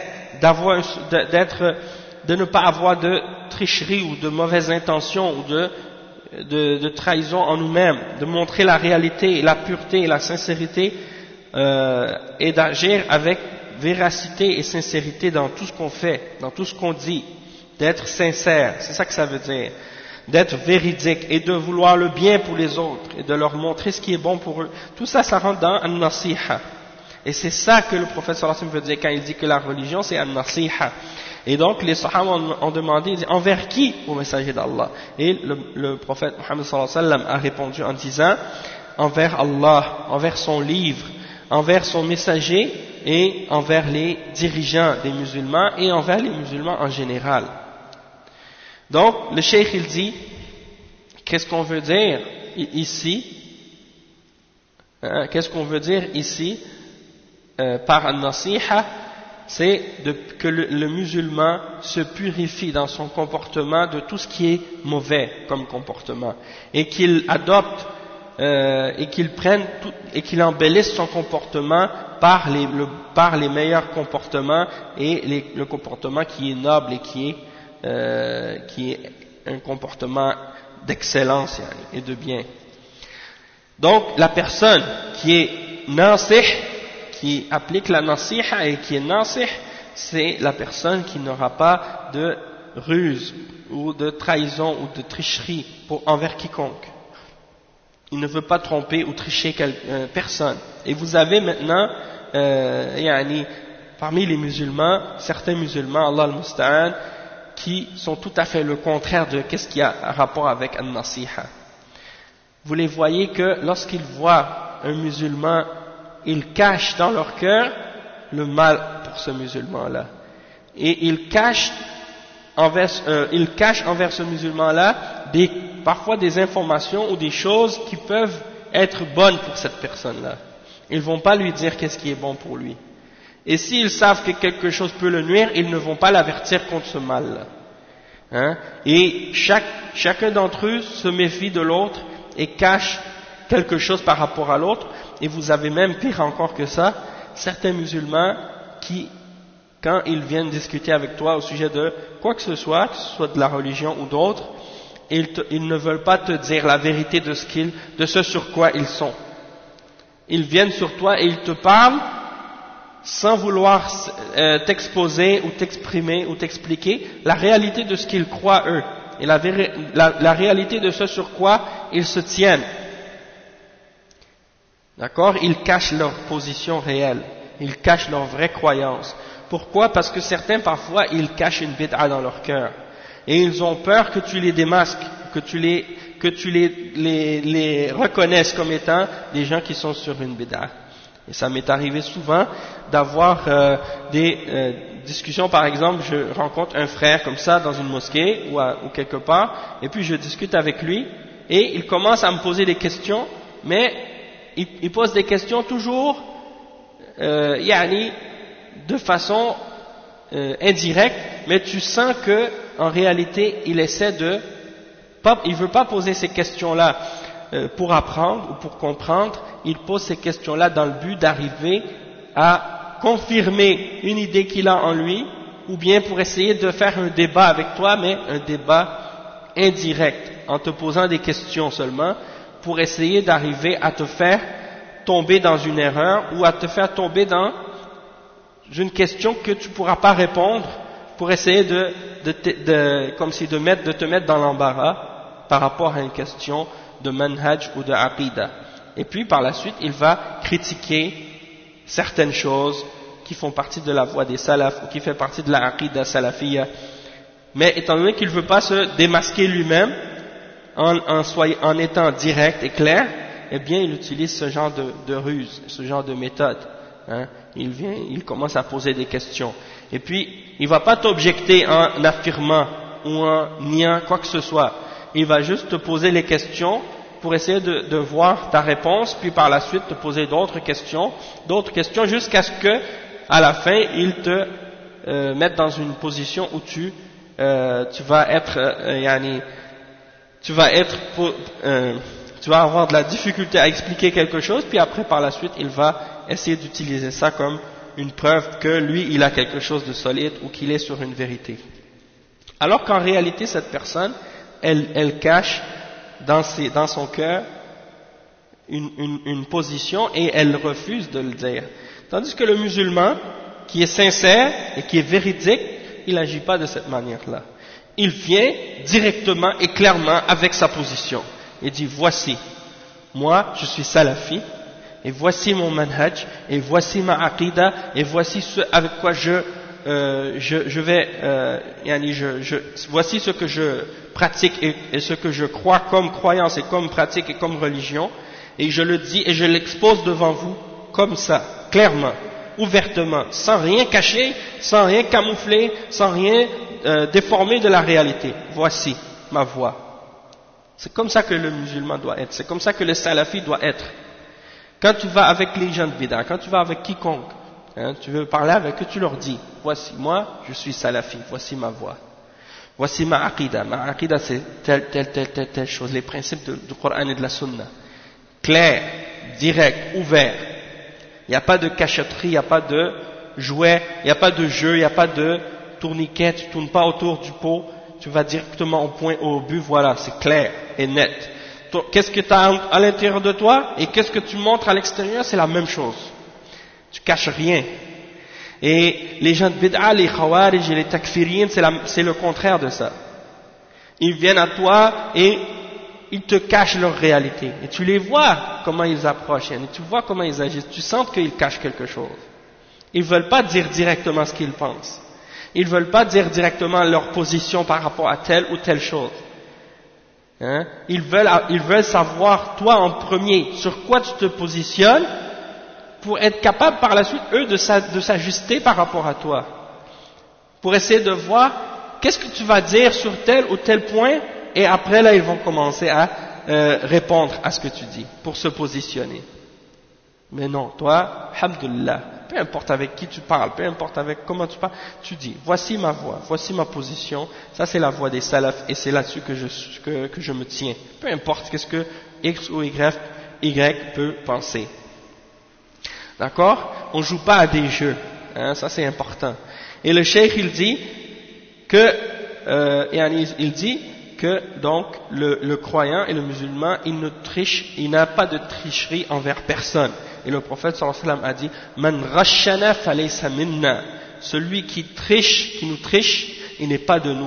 de ne pas avoir de tricherie ou de mauvaises intentions ou de trahison en nous-mêmes, de montrer la réalité, la pureté et la sincérité et d'agir avec véracité et sincérité dans tout ce qu'on fait, dans tout ce qu'on dit, d'être sincère, c'est ça que ça veut dire. D'être véridique et de vouloir le bien pour les autres et de leur montrer ce qui est bon pour eux. Tout ça, ça rentre dans an-nasiha. Et c'est ça que le prophète sallallahu alayhi wa sallam veut dire quand il dit que la religion c'est an-nasiha. Et donc les sahaba ont demandé, ils disent, envers qui au messager d'Allah? Et le prophète Muhammad sallallahu alayhi wa sallam a répondu en disant, envers Allah, envers son livre, envers son messager et envers les dirigeants des musulmans et envers les musulmans en général. Donc, le cheikh il dit, qu'est-ce qu'on veut dire ici? Qu'est-ce qu'on veut dire ici par an-nasiha? C'est que le musulman se purifie dans son comportement de tout ce qui est mauvais comme comportement et qu'il adopte et qu'il prenne et qu'il embellisse son comportement par les meilleurs comportements et le comportement qui est noble et qui est un comportement d'excellence et de bien. Donc la personne qui est nasih, qui applique la nasiha et qui est nasih, c'est la personne qui n'aura pas de ruse ou de trahison ou de tricherie envers quiconque. Il ne veut pas tromper ou tricher personne. Et vous avez maintenant, parmi les musulmans, certains musulmans, Allah al-Musta'an, qui sont tout à fait le contraire de ce qui a rapport avec an-nasiha. Vous les voyez que lorsqu'ils voient un musulman, ils cachent dans leur cœur le mal pour ce musulman-là. Et ils cachent envers ce musulman-là parfois des informations ou des choses qui peuvent être bonnes pour cette personne-là. Ils ne vont pas lui dire qu'est-ce qui est bon pour lui. Et s'ils savent que quelque chose peut le nuire, ils ne vont pas l'avertir contre ce mal-là. Et chacun d'entre eux se méfie de l'autre et cache quelque chose par rapport à l'autre. Et vous avez même pire encore que ça, certains musulmans qui, quand ils viennent discuter avec toi au sujet de quoi que ce soit de la religion ou d'autre, ils ne veulent pas te dire la vérité de ce sur quoi ils sont. Ils viennent sur toi et ils te parlent sans vouloir t'exposer ou t'exprimer ou t'expliquer la réalité de ce qu'ils croient eux et la réalité de ce sur quoi ils se tiennent. D'accord? Ils cachent leur position réelle, ils cachent leur vraie croyance. Pourquoi? Parce que certains parfois ils cachent une bid'a dans leur cœur et ils ont peur que tu les démasques, que tu les reconnaisses comme étant des gens qui sont sur une bid'a. Et ça m'est arrivé souvent d'avoir des discussions, par exemple, je rencontre un frère comme ça dans une mosquée ou quelque part, et puis je discute avec lui, et il commence à me poser des questions, mais il pose des questions toujours de façon indirecte, mais tu sens que en réalité il veut pas poser ces questions-là pour apprendre ou pour comprendre, il pose ces questions-là dans le but d'arriver à confirmer une idée qu'il a en lui, ou bien pour essayer de faire un débat avec toi, mais un débat indirect, en te posant des questions seulement, pour essayer d'arriver à te faire tomber dans une erreur ou à te faire tomber dans une question que tu ne pourras pas répondre, pour essayer de te mettre dans l'embarras par rapport à une question de manhaj ou de aqidah. Et puis par la suite, il va critiquer certaines choses qui font partie de la voie des salafs ou qui font partie de la aqidah salafiyya. Mais étant donné qu'il ne veut pas se démasquer lui-même en étant direct et clair, eh bien il utilise ce genre de ruse, ce genre de méthode. Il commence à poser des questions. Et puis, il ne va pas t'objecter en affirmant ou en niant quoi que ce soit. Il va juste te poser les questions pour essayer de voir ta réponse, puis par la suite te poser d'autres questions jusqu'à ce que, à la fin, il te mette dans une position où tu vas avoir de la difficulté à expliquer quelque chose, puis après par la suite il va essayer d'utiliser ça comme une preuve que lui il a quelque chose de solide ou qu'il est sur une vérité. Alors qu'en réalité cette personne elle cache dans son cœur une position et elle refuse de le dire. Tandis que le musulman qui est sincère et qui est véridique, il n'agit pas de cette manière-là. Il vient directement et clairement avec sa position. Il dit voici, moi je suis salafi, et voici mon manhaj, et voici ma aqidah, et voici ce avec quoi voici ce que je pratique et ce que je crois comme croyance et comme pratique et comme religion, et je le dis et je l'expose devant vous comme ça, clairement. ouvertement, sans rien cacher, sans rien camoufler, sans rien déformer de la réalité. Voici ma voie. C'est comme ça que le musulman doit être, c'est comme ça que le salafi doit être. Quand tu vas avec les gens de bid'a, quand tu vas avec quiconque, tu veux parler avec eux, tu leur dis, voici moi, je suis salafi, voici ma voie. Voici ma aqida c'est telle chose, les principes du Coran et de la Sunna. Clair, direct, ouvert. Il n'y a pas de cachotterie, il n'y a pas de jouet, il n'y a pas de jeu, il n'y a pas de tourniquet, tu ne tournes pas autour du pot, tu vas directement au point, au but, voilà, c'est clair et net. Qu'est-ce que tu as à l'intérieur de toi et qu'est-ce que tu montres à l'extérieur, c'est la même chose. Tu caches rien. Et les gens de bid'a, les khawarij et les takfiriyin, c'est le contraire de ça. Ils viennent à toi et ils te cachent leur réalité. Et tu les vois comment ils approchent, et tu vois comment ils agissent. Tu sens qu'ils cachent quelque chose. Ils ne veulent pas dire directement ce qu'ils pensent. Ils ne veulent pas dire directement leur position par rapport à telle ou telle chose. Ils veulent savoir, toi en premier, sur quoi tu te positionnes, pour être capable par la suite, eux, de s'ajuster par rapport à toi. Pour essayer de voir qu'est-ce que tu vas dire sur tel ou tel point, et après là, ils vont commencer à répondre à ce que tu dis, pour se positionner. Mais non, toi, alhamdoulilah, peu importe avec qui tu parles, peu importe avec comment tu parles, tu dis, voici ma voix, voici ma position, ça c'est la voix des salafs, et c'est là-dessus que je me tiens. Peu importe qu'est-ce que X ou Y peut penser. D'accord? On ne joue pas à des jeux, ça c'est important. Et le cheikh il dit que donc le croyant et le musulman il n'a pas de tricherie envers personne. Et le prophète sallallahu alayhi wa sallam a dit Man rashana falaysa minna, celui qui nous triche, il n'est pas de nous.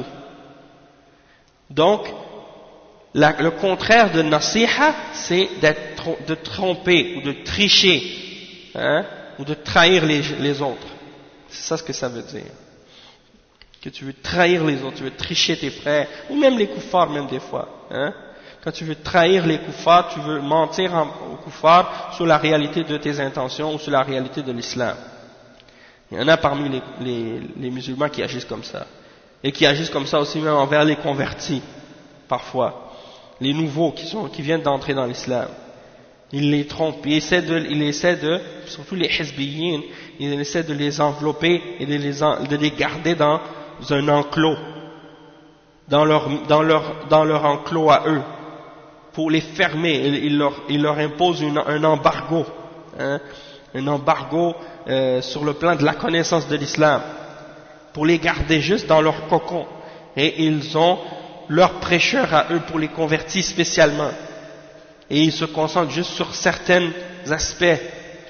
Donc le contraire de nasiha, c'est de tromper ou de tricher. Ou de trahir les autres. C'est ça ce que ça veut dire. Que tu veux trahir les autres, tu veux tricher tes frères, ou même les koufars même des fois. Quand tu veux trahir les koufars, tu veux mentir aux koufars sur la réalité de tes intentions ou sur la réalité de l'islam. Il y en a parmi les musulmans qui agissent comme ça. Et qui agissent comme ça aussi même envers les convertis, parfois. Les nouveaux qui viennent d'entrer dans l'islam. Il les trompe, il essaie de, surtout les hizbiyin, il essaie de les envelopper et de les garder dans un enclos, dans leur enclos à eux, pour les fermer. Il leur impose un embargo, un embargo sur le plan de la connaissance de l'islam, pour les garder juste dans leur cocon. Et ils ont leurs prêcheurs à eux pour les convertir spécialement. Et ils se concentrent juste sur certains aspects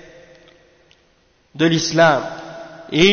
de l'islam. Et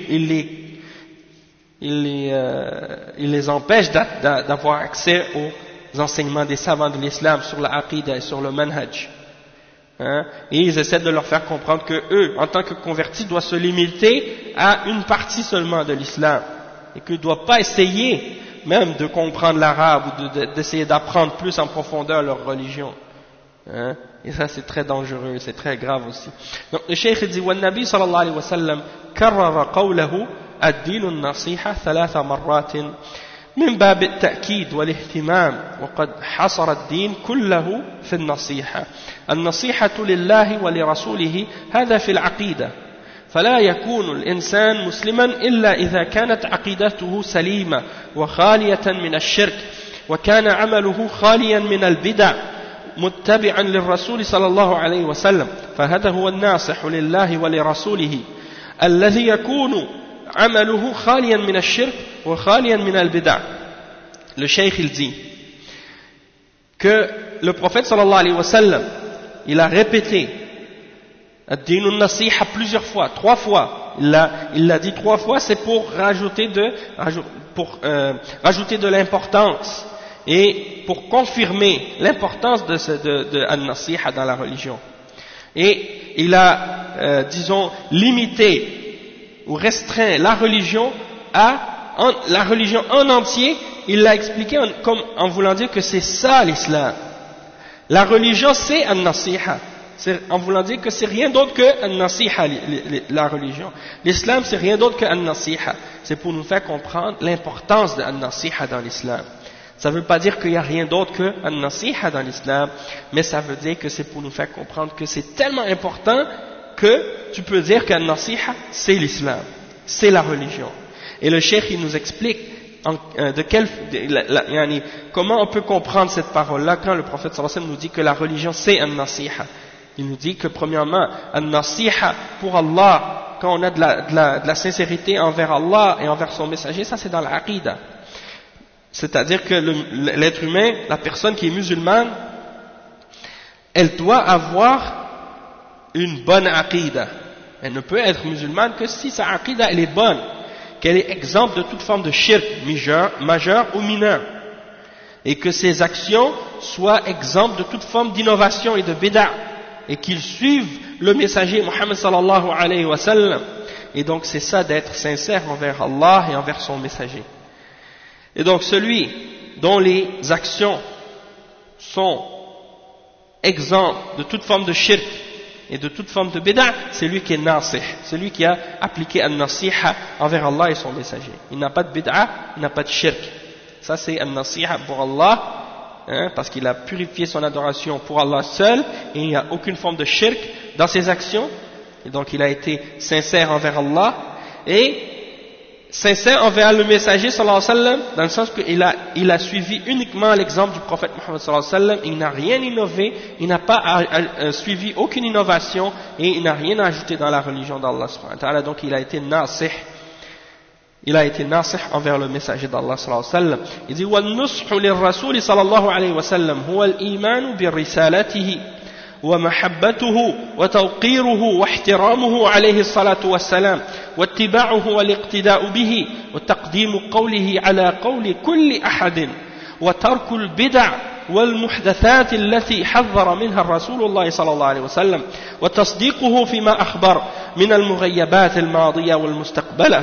il les empêche d'avoir accès aux enseignements des savants de l'islam sur la aqidah et sur le manhaj. Et ils essaient de leur faire comprendre que eux, en tant que convertis, doivent se limiter à une partie seulement de l'islam. Et qu'ils ne doivent pas essayer même de comprendre l'arabe ou d'essayer d'apprendre plus en profondeur leur religion. Et ça c'est très dangereux, c'est très grave aussi. Donc le cheikh dit والنبي صلى الله عليه وسلم كرر قوله الدين النصيحة 3 مرات من باب التأكيد والاهتمام وقد حصر الدين كله في النصيحة لله ولرسوله هذا في العقيدة فلا يكون الإنسان مسلما إلا إذا كانت عقيدته سليمة وخالية من الشرك وكان عمله خاليا من البدع متبعا للرسول صلى الله عليه وسلم فهذا هو الناصح لله ولرسوله الذي يكون عمله خاليا من الشرك وخاليا من البدع. Le cheikh il dit que le prophète sallallahu alayhi wa sallam il a répété ad-din an-nasiha plusieurs fois, 3 fois. Il l'a dit 3 fois, c'est pour rajouter de l'importance et pour confirmer l'importance de an-nasiha dans la religion. Et il a, disons, limité ou restreint la religion en entier. Il l'a expliqué en voulant dire que c'est ça l'islam. La religion c'est an-nasiha. en voulant dire que c'est rien d'autre que an-nasiha, la religion. L'islam, c'est rien d'autre que an-nasiha. C'est pour nous faire comprendre l'importance de an-nasiha dans l'islam. Ça ne veut pas dire qu'il n'y a rien d'autre que an-nasiha dans l'islam, mais ça veut dire que c'est pour nous faire comprendre que c'est tellement important que tu peux dire qu'an-nasiha, c'est l'islam, c'est la religion. Et le cheikh, il nous explique comment on peut comprendre cette parole-là quand le prophète sallallahu alayhi wa sallam nous dit que la religion c'est an-nasiha. Il nous dit que premièrement, an-nasiha pour Allah, quand on a de la sincérité envers Allah et envers son messager, ça c'est dans l'aqida. C'est-à-dire que l'être humain, la personne qui est musulmane, elle doit avoir une bonne aqida. Elle ne peut être musulmane que si sa aqida elle est bonne, qu'elle est exempte de toute forme de shirk, majeur ou mineur, et que ses actions soient exemptes de toute forme d'innovation et de bid'a, et qu'ils suivent le messager Muhammad sallallahu alayhi wa sallam. Et donc c'est ça d'être sincère envers Allah et envers son messager. Et donc celui dont les actions sont exemptes de toute forme de shirk et de toute forme de bid'a, c'est lui qui est nasih, c'est lui qui a appliqué an-nasiha envers Allah et son messager. Il n'a pas de bid'a, il n'a pas de shirk. Ça c'est an-nasiha pour Allah, parce qu'il a purifié son adoration pour Allah seul, et il n'y a aucune forme de shirk dans ses actions, et donc il a été sincère envers Allah, et sincère envers le messager sallallahu alayhi wa sallam, dans le sens qu'il a suivi uniquement l'exemple du prophète Muhammad sallallahu alayhi wa sallam, il n'a rien innové, il n'a pas suivi aucune innovation, et il n'a rien ajouté dans la religion d'Allah subhanahu wa ta'ala. Donc il a été nasih, envers le messager d'Allah sallallahu alayhi wa sallam. Il dit وَالنُّصْحُ لِلرَّسُولِ صلى الله عليه وسلم هو الإيمان برسالته ومحبته وتوقيره واحترامه عليه الصلاة والسلام واتباعه والاقتداء به وتقديم قوله على قول كل أحد وترك البدع والمحدثات التي حذر منها الرسول الله صلى الله عليه وسلم وتصديقه فيما أخبر من المغيبات الماضية والمستقبلة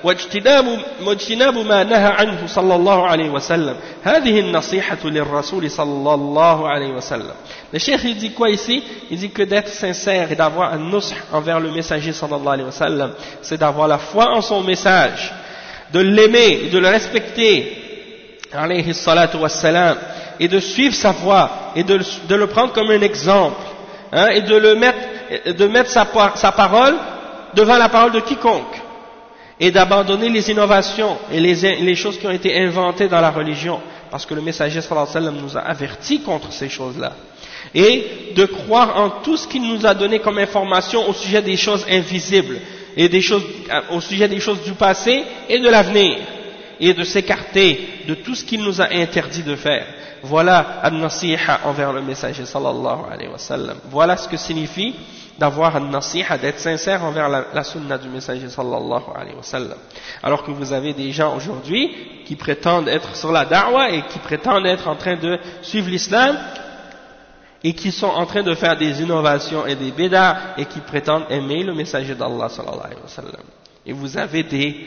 واجتناب ما نهى عنه صلى الله عليه وسلم. هذه النصيحة للرسول صلى الله عليه وسلم. Le cheikh il dit quoi ici? Il dit que d'être sincère et d'avoir un nusх envers le messager sallallahu alayhi wa sallam, c'est d'avoir la foi en son message, de l'aimer et de le respecter alayhi salatu wassalam, et de suivre sa voie et de le prendre comme un exemple, et de mettre sa parole devant la parole de quiconque, et d'abandonner les innovations et les choses qui ont été inventées dans la religion, parce que le messager sallallahu alayhi wa sallam nous a avertis contre ces choses-là, et de croire en tout ce qu'il nous a donné comme information au sujet des choses invisibles et au sujet des choses du passé et de l'avenir, et de s'écarter de tout ce qu'il nous a interdit de faire. Voilà an-nasiha envers le messager sallallahu alayhi wa sallam. Voilà ce que signifie d'avoir an-nasiha, d'être sincère envers la sunna du messager sallallahu alayhi wa sallam. Alors que vous avez des gens aujourd'hui qui prétendent être sur la da'wa et qui prétendent être en train de suivre l'islam et qui sont en train de faire des innovations et des bid'a et qui prétendent aimer le messager d'Allah sallallahu alayhi wa sallam. Et vous avez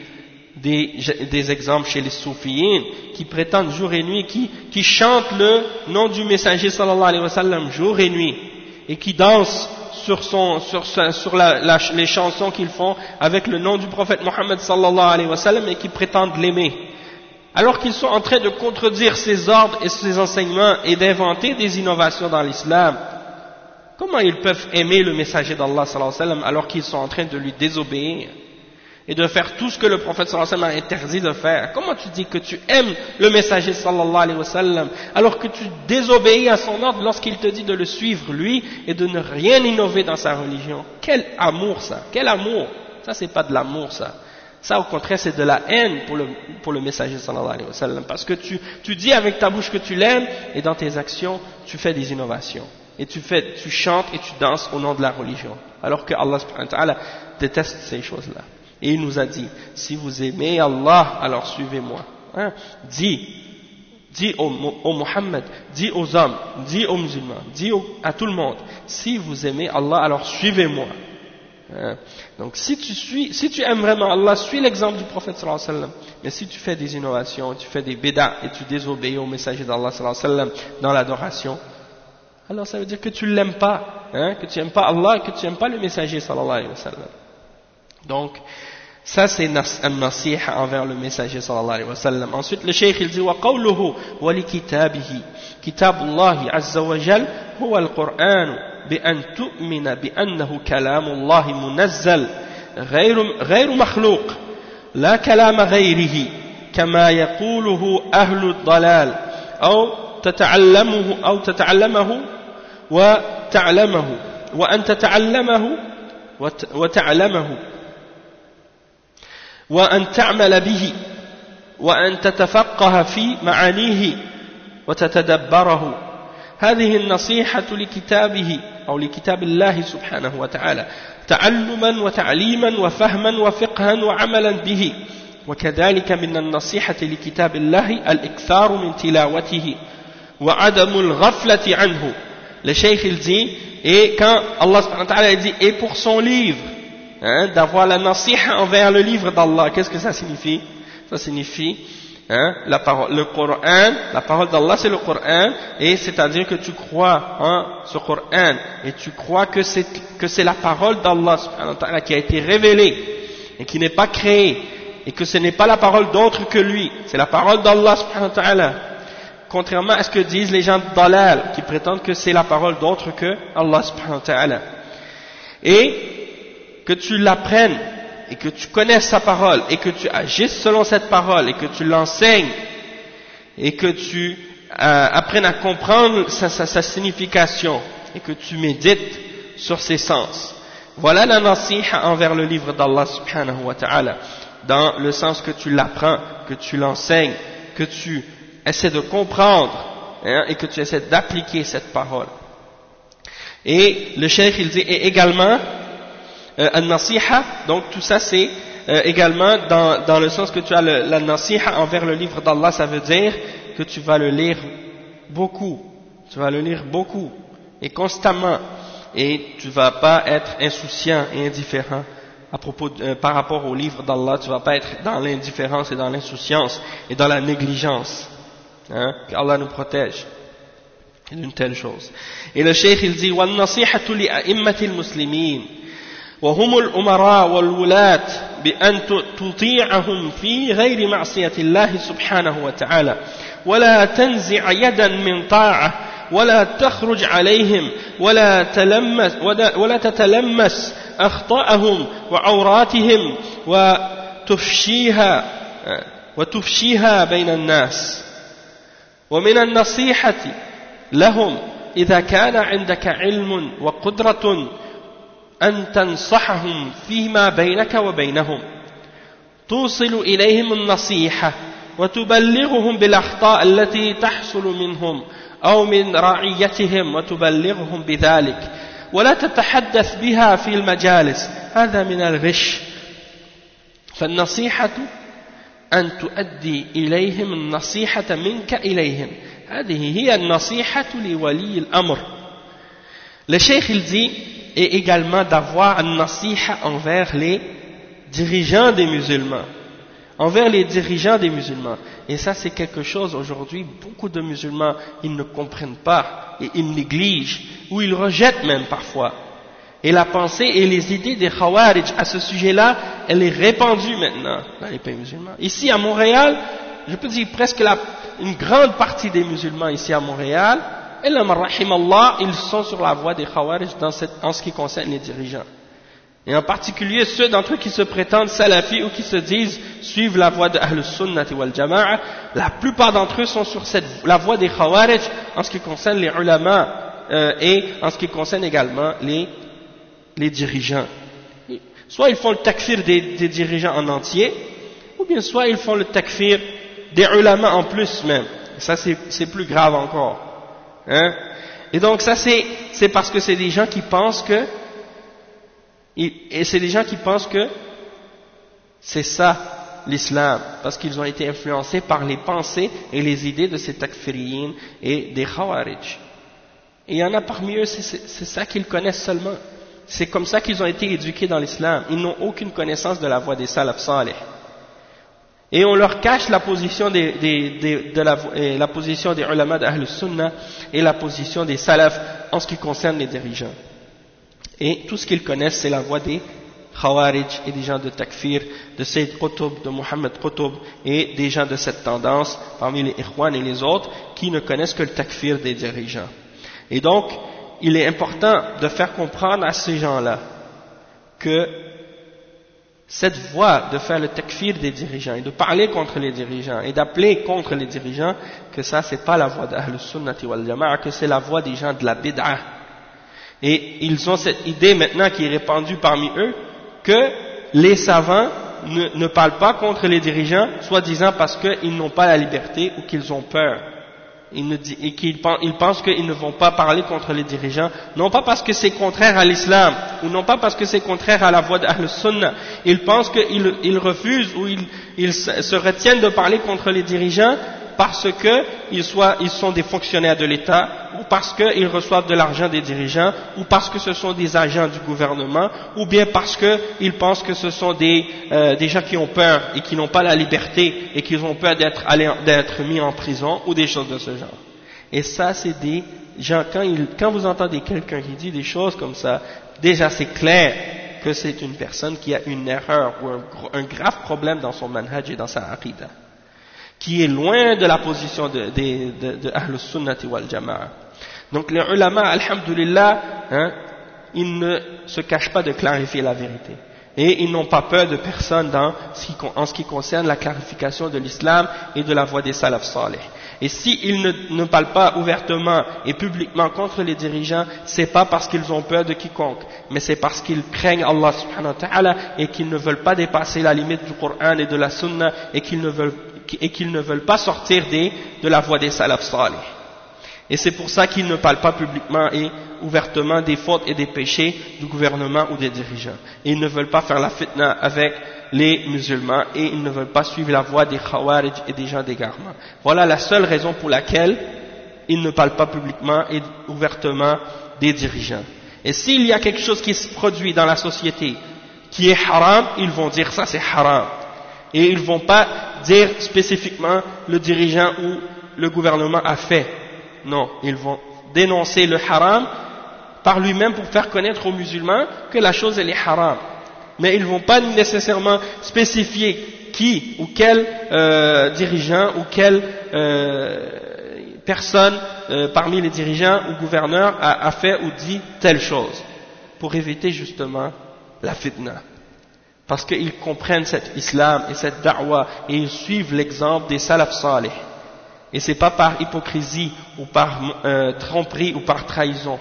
des exemples chez les soufiyins qui prétendent jour et nuit, qui chantent le nom du messager sallallahu alayhi wa sallam jour et nuit, et qui dansent sur les chansons qu'ils font avec le nom du prophète Mohammed sallallahu alayhi wa sallam, et qui prétendent l'aimer, alors qu'ils sont en train de contredire ses ordres et ses enseignements et d'inventer des innovations dans l'islam. Comment ils peuvent aimer le messager d'Allah sallallahu alayhi wa sallam alors qu'ils sont en train de lui désobéir et de faire tout ce que le prophète sallallahu alayhi wa sallam a interdit de faire? Comment tu dis que tu aimes le messager sallallahu alayhi wa sallam alors que tu désobéis à son ordre lorsqu'il te dit de le suivre lui et de ne rien innover dans sa religion? Quel amour ça! Quel amour! Ça c'est pas de l'amour ça. Ça au contraire c'est de la haine pour le messager sallallahu alayhi wa sallam, parce que tu dis avec ta bouche que tu l'aimes et dans tes actions tu fais des innovations et tu chantes et tu danses au nom de la religion, alors que Allah subhanahu wa ta'ala déteste ces choses-là. Et il nous a dit, si vous aimez Allah, alors suivez-moi. Dis au Muhammad, dis aux hommes, dis aux musulmans, dis à tout le monde, si vous aimez Allah, alors suivez-moi. Donc si tu aimes vraiment Allah, suis l'exemple du prophète sallallahu alayhi wa sallam. Mais si tu fais des innovations, tu fais des bid'a et tu désobéis au messager d'Allah sallallahu alayhi wa sallam dans l'adoration, alors ça veut dire que tu ne l'aimes pas, hein, que tu n'aimes pas Allah et que tu n'aimes pas le messager sallallahu alayhi wa sallam. Donc, ça c'est un nasiha envers le messager sallallahu alayhi wa sallam. Ensuite, le cheikh il dit وَقَوْلُهُ وَلِكِتَابِهِ كتاب الله عز وجل هو القرآن بأن تؤمن بأنه كلام الله منزل غير مخلوق لا كلام غيره كما يقوله أهل الضلال أو تتعلمه وتعلمه وأن تتعلمه وتعلمه وأن تعمل به وأن تتفقه في معانيه وتتدبره. هذه النصيحة لكتابه أو لكتاب الله سبحانه وتعالى تعلما وتعليما وفهما وفقها وعملا به. وكذلك من النصيحة لكتاب الله الإكثار من تلاوته وعدم الغفلة عنه. Le cheikh il dit, et quand Allah subhanahu wa ta'ala dit, et pour son livre, hein, d'avoir la nasiha envers le livre d'Allah, qu'est-ce que ça signifie? Ça signifie, hein, le Coran, la parole d'Allah c'est le Coran, et c'est-à-dire que tu crois en ce Coran, et tu crois que c'est la parole d'Allah subhanahu wa ta'ala qui a été révélée, et qui n'est pas créée, et que ce n'est pas la parole d'autre que lui, c'est la parole d'Allah subhanahu wa ta'ala. Contrairement à ce que disent les gens de Dalal, qui prétendent que c'est la parole d'autre que Allah subhanahu wa ta'ala. Et que tu l'apprennes, et que tu connaisses sa parole, et que tu agisses selon cette parole, et que tu l'enseignes, et que tu apprennes à comprendre sa signification, et que tu médites sur ses sens. Voilà la nasiha envers le livre d'Allah subhanahu wa ta'ala, dans le sens que tu l'apprends, que tu l'enseignes, que tu essaies de comprendre, hein, et que tu essaies d'appliquer cette parole. Et le cheikh il dit, et également al-nasiha, donc tout ça c'est également dans le sens que tu as la nasiha envers le livre d'Allah, ça veut dire que tu vas le lire beaucoup, et constamment, et tu vas pas être insouciant et indifférent à propos par rapport au livre d'Allah, tu vas pas être dans l'indifférence et dans l'insouciance et dans la négligence, hein, qu'Allah nous protège d'une telle chose. Et le cheikh il dit وَالنَّصِيحَةُ لِأَئِمَّةِ الْمُسْلِمِينَ وهم الأمراء والولاة بأن تطيعهم في غير معصية الله سبحانه وتعالى ولا تنزع يدا من طاعة ولا تخرج عليهم ولا تتلمس أخطاءهم وعوراتهم وتفشيها بين الناس. ومن النصيحة لهم إذا كان عندك علم وقدرة أن تنصحهم فيما بينك وبينهم توصل إليهم النصيحة وتبلغهم بالأخطاء التي تحصل منهم أو من رعيتهم وتبلغهم بذلك ولا تتحدث بها في المجالس، هذا من الغش. فالنصيحة أن تؤدي إليهم النصيحة منك إليهم، هذه هي النصيحة لولي الأمر. Le cheikh il dit, et également d'avoir un nasiha envers les dirigeants des musulmans, et ça c'est quelque chose aujourd'hui, beaucoup de musulmans ils ne comprennent pas et ils négligent ou ils rejettent même parfois, et la pensée et les idées des Khawarij à ce sujet-là elle est répandue maintenant dans les pays musulmans. Ici à Montréal, je peux dire presque une grande partie des musulmans ici à Montréal, illa man rahim Allah, ils sont sur la voie des Khawarij en ce qui concerne les dirigeants. Et en particulier ceux d'entre eux qui se prétendent salafis ou qui se disent suivre la voie de Ahlus Sunnati wal Jama'a, la plupart d'entre eux sont sur la voie des Khawarij en ce qui concerne les ulama et en ce qui concerne également les dirigeants. Soit ils font le takfir des dirigeants en entier, ou bien soit ils font le takfir des ulama en plus même. Ça c'est plus grave encore. Hein? Et donc ça c'est parce que c'est des gens qui pensent que c'est ça l'islam, parce qu'ils ont été influencés par les pensées et les idées de ces takfiriyin et des khawarij. Et il y en a parmi eux, c'est ça qu'ils connaissent seulement. C'est comme ça qu'ils ont été éduqués dans l'islam. Ils n'ont aucune connaissance de la voie des salaf salih. Et on leur cache la position la position des ulama d'Ahl Sunnah et la position des salaf en ce qui concerne les dirigeants. Et tout ce qu'ils connaissent, c'est la voie des Khawarij et des gens de Takfir, de Sayyid Qutb, de Mohammed Qutb et des gens de cette tendance, parmi les Ikhwan et les autres, qui ne connaissent que le Takfir des dirigeants. Et donc, il est important de faire comprendre à ces gens-là que cette voie de faire le takfir des dirigeants et de parler contre les dirigeants et d'appeler contre les dirigeants, que ça c'est pas la voie d'Ahl Sunnati wal Jama'a, que c'est la voie des gens de la bid'ah. Et ils ont cette idée maintenant qui est répandue parmi eux, que les savants ne parlent pas contre les dirigeants, soi-disant parce qu'ils n'ont pas la liberté ou qu'ils ont peur. Ils pensent qu'ils ne vont pas parler contre les dirigeants, non pas parce que c'est contraire à l'islam, ou non pas parce que c'est contraire à la voie d'Ahl Sunnah. Ils pensent qu'ils refusent ou ils se retiennent de parler contre les dirigeants parce qu'ils sont des fonctionnaires de l'État, ou parce qu'ils reçoivent de l'argent des dirigeants, ou parce que ce sont des agents du gouvernement, ou bien parce qu'ils pensent que ce sont des gens qui ont peur et qui n'ont pas la liberté et qui ont peur d'être mis en prison, ou des choses de ce genre. Et ça, c'est des gens, quand vous entendez quelqu'un qui dit des choses comme ça, déjà c'est clair que c'est une personne qui a une erreur ou un grave problème dans son manhaj et dans sa aqidah, qui est loin de la position de Ahl Sunnati wal Jama'a. Donc les ulama, alhamdulillah, ils ne se cachent pas de clarifier la vérité. Et ils n'ont pas peur de personne en ce qui concerne la clarification de l'islam et de la voie des salaf salih. Et s'ils ne parlent pas ouvertement et publiquement contre les dirigeants, c'est pas parce qu'ils ont peur de quiconque, mais c'est parce qu'ils craignent Allah subhanahu wa ta'ala et qu'ils ne veulent pas dépasser la limite du Coran et de la Sunna et qu'ils ne veulent pas sortir de la voie des salaf salih. Et c'est pour ça qu'ils ne parlent pas publiquement et ouvertement des fautes et des péchés du gouvernement ou des dirigeants. Et ils ne veulent pas faire la fitna avec les musulmans et ils ne veulent pas suivre la voie des khawarij et des gens d'égarement. Voilà la seule raison pour laquelle ils ne parlent pas publiquement et ouvertement des dirigeants. Et s'il y a quelque chose qui se produit dans la société qui est haram, ils vont dire ça c'est haram. Et ils ne vont pas dire spécifiquement le dirigeant ou le gouvernement a fait. Non, ils vont dénoncer le haram par lui-même pour faire connaître aux musulmans que la chose elle est haram. Mais ils ne vont pas nécessairement spécifier qui ou quel dirigeant ou quelle personne parmi les dirigeants ou gouverneurs a fait ou dit telle chose, pour éviter justement la fitna. Parce qu'ils comprennent cet islam et cette da'wah et ils suivent l'exemple des salaf salih. Et c'est pas par hypocrisie ou par tromperie ou par trahison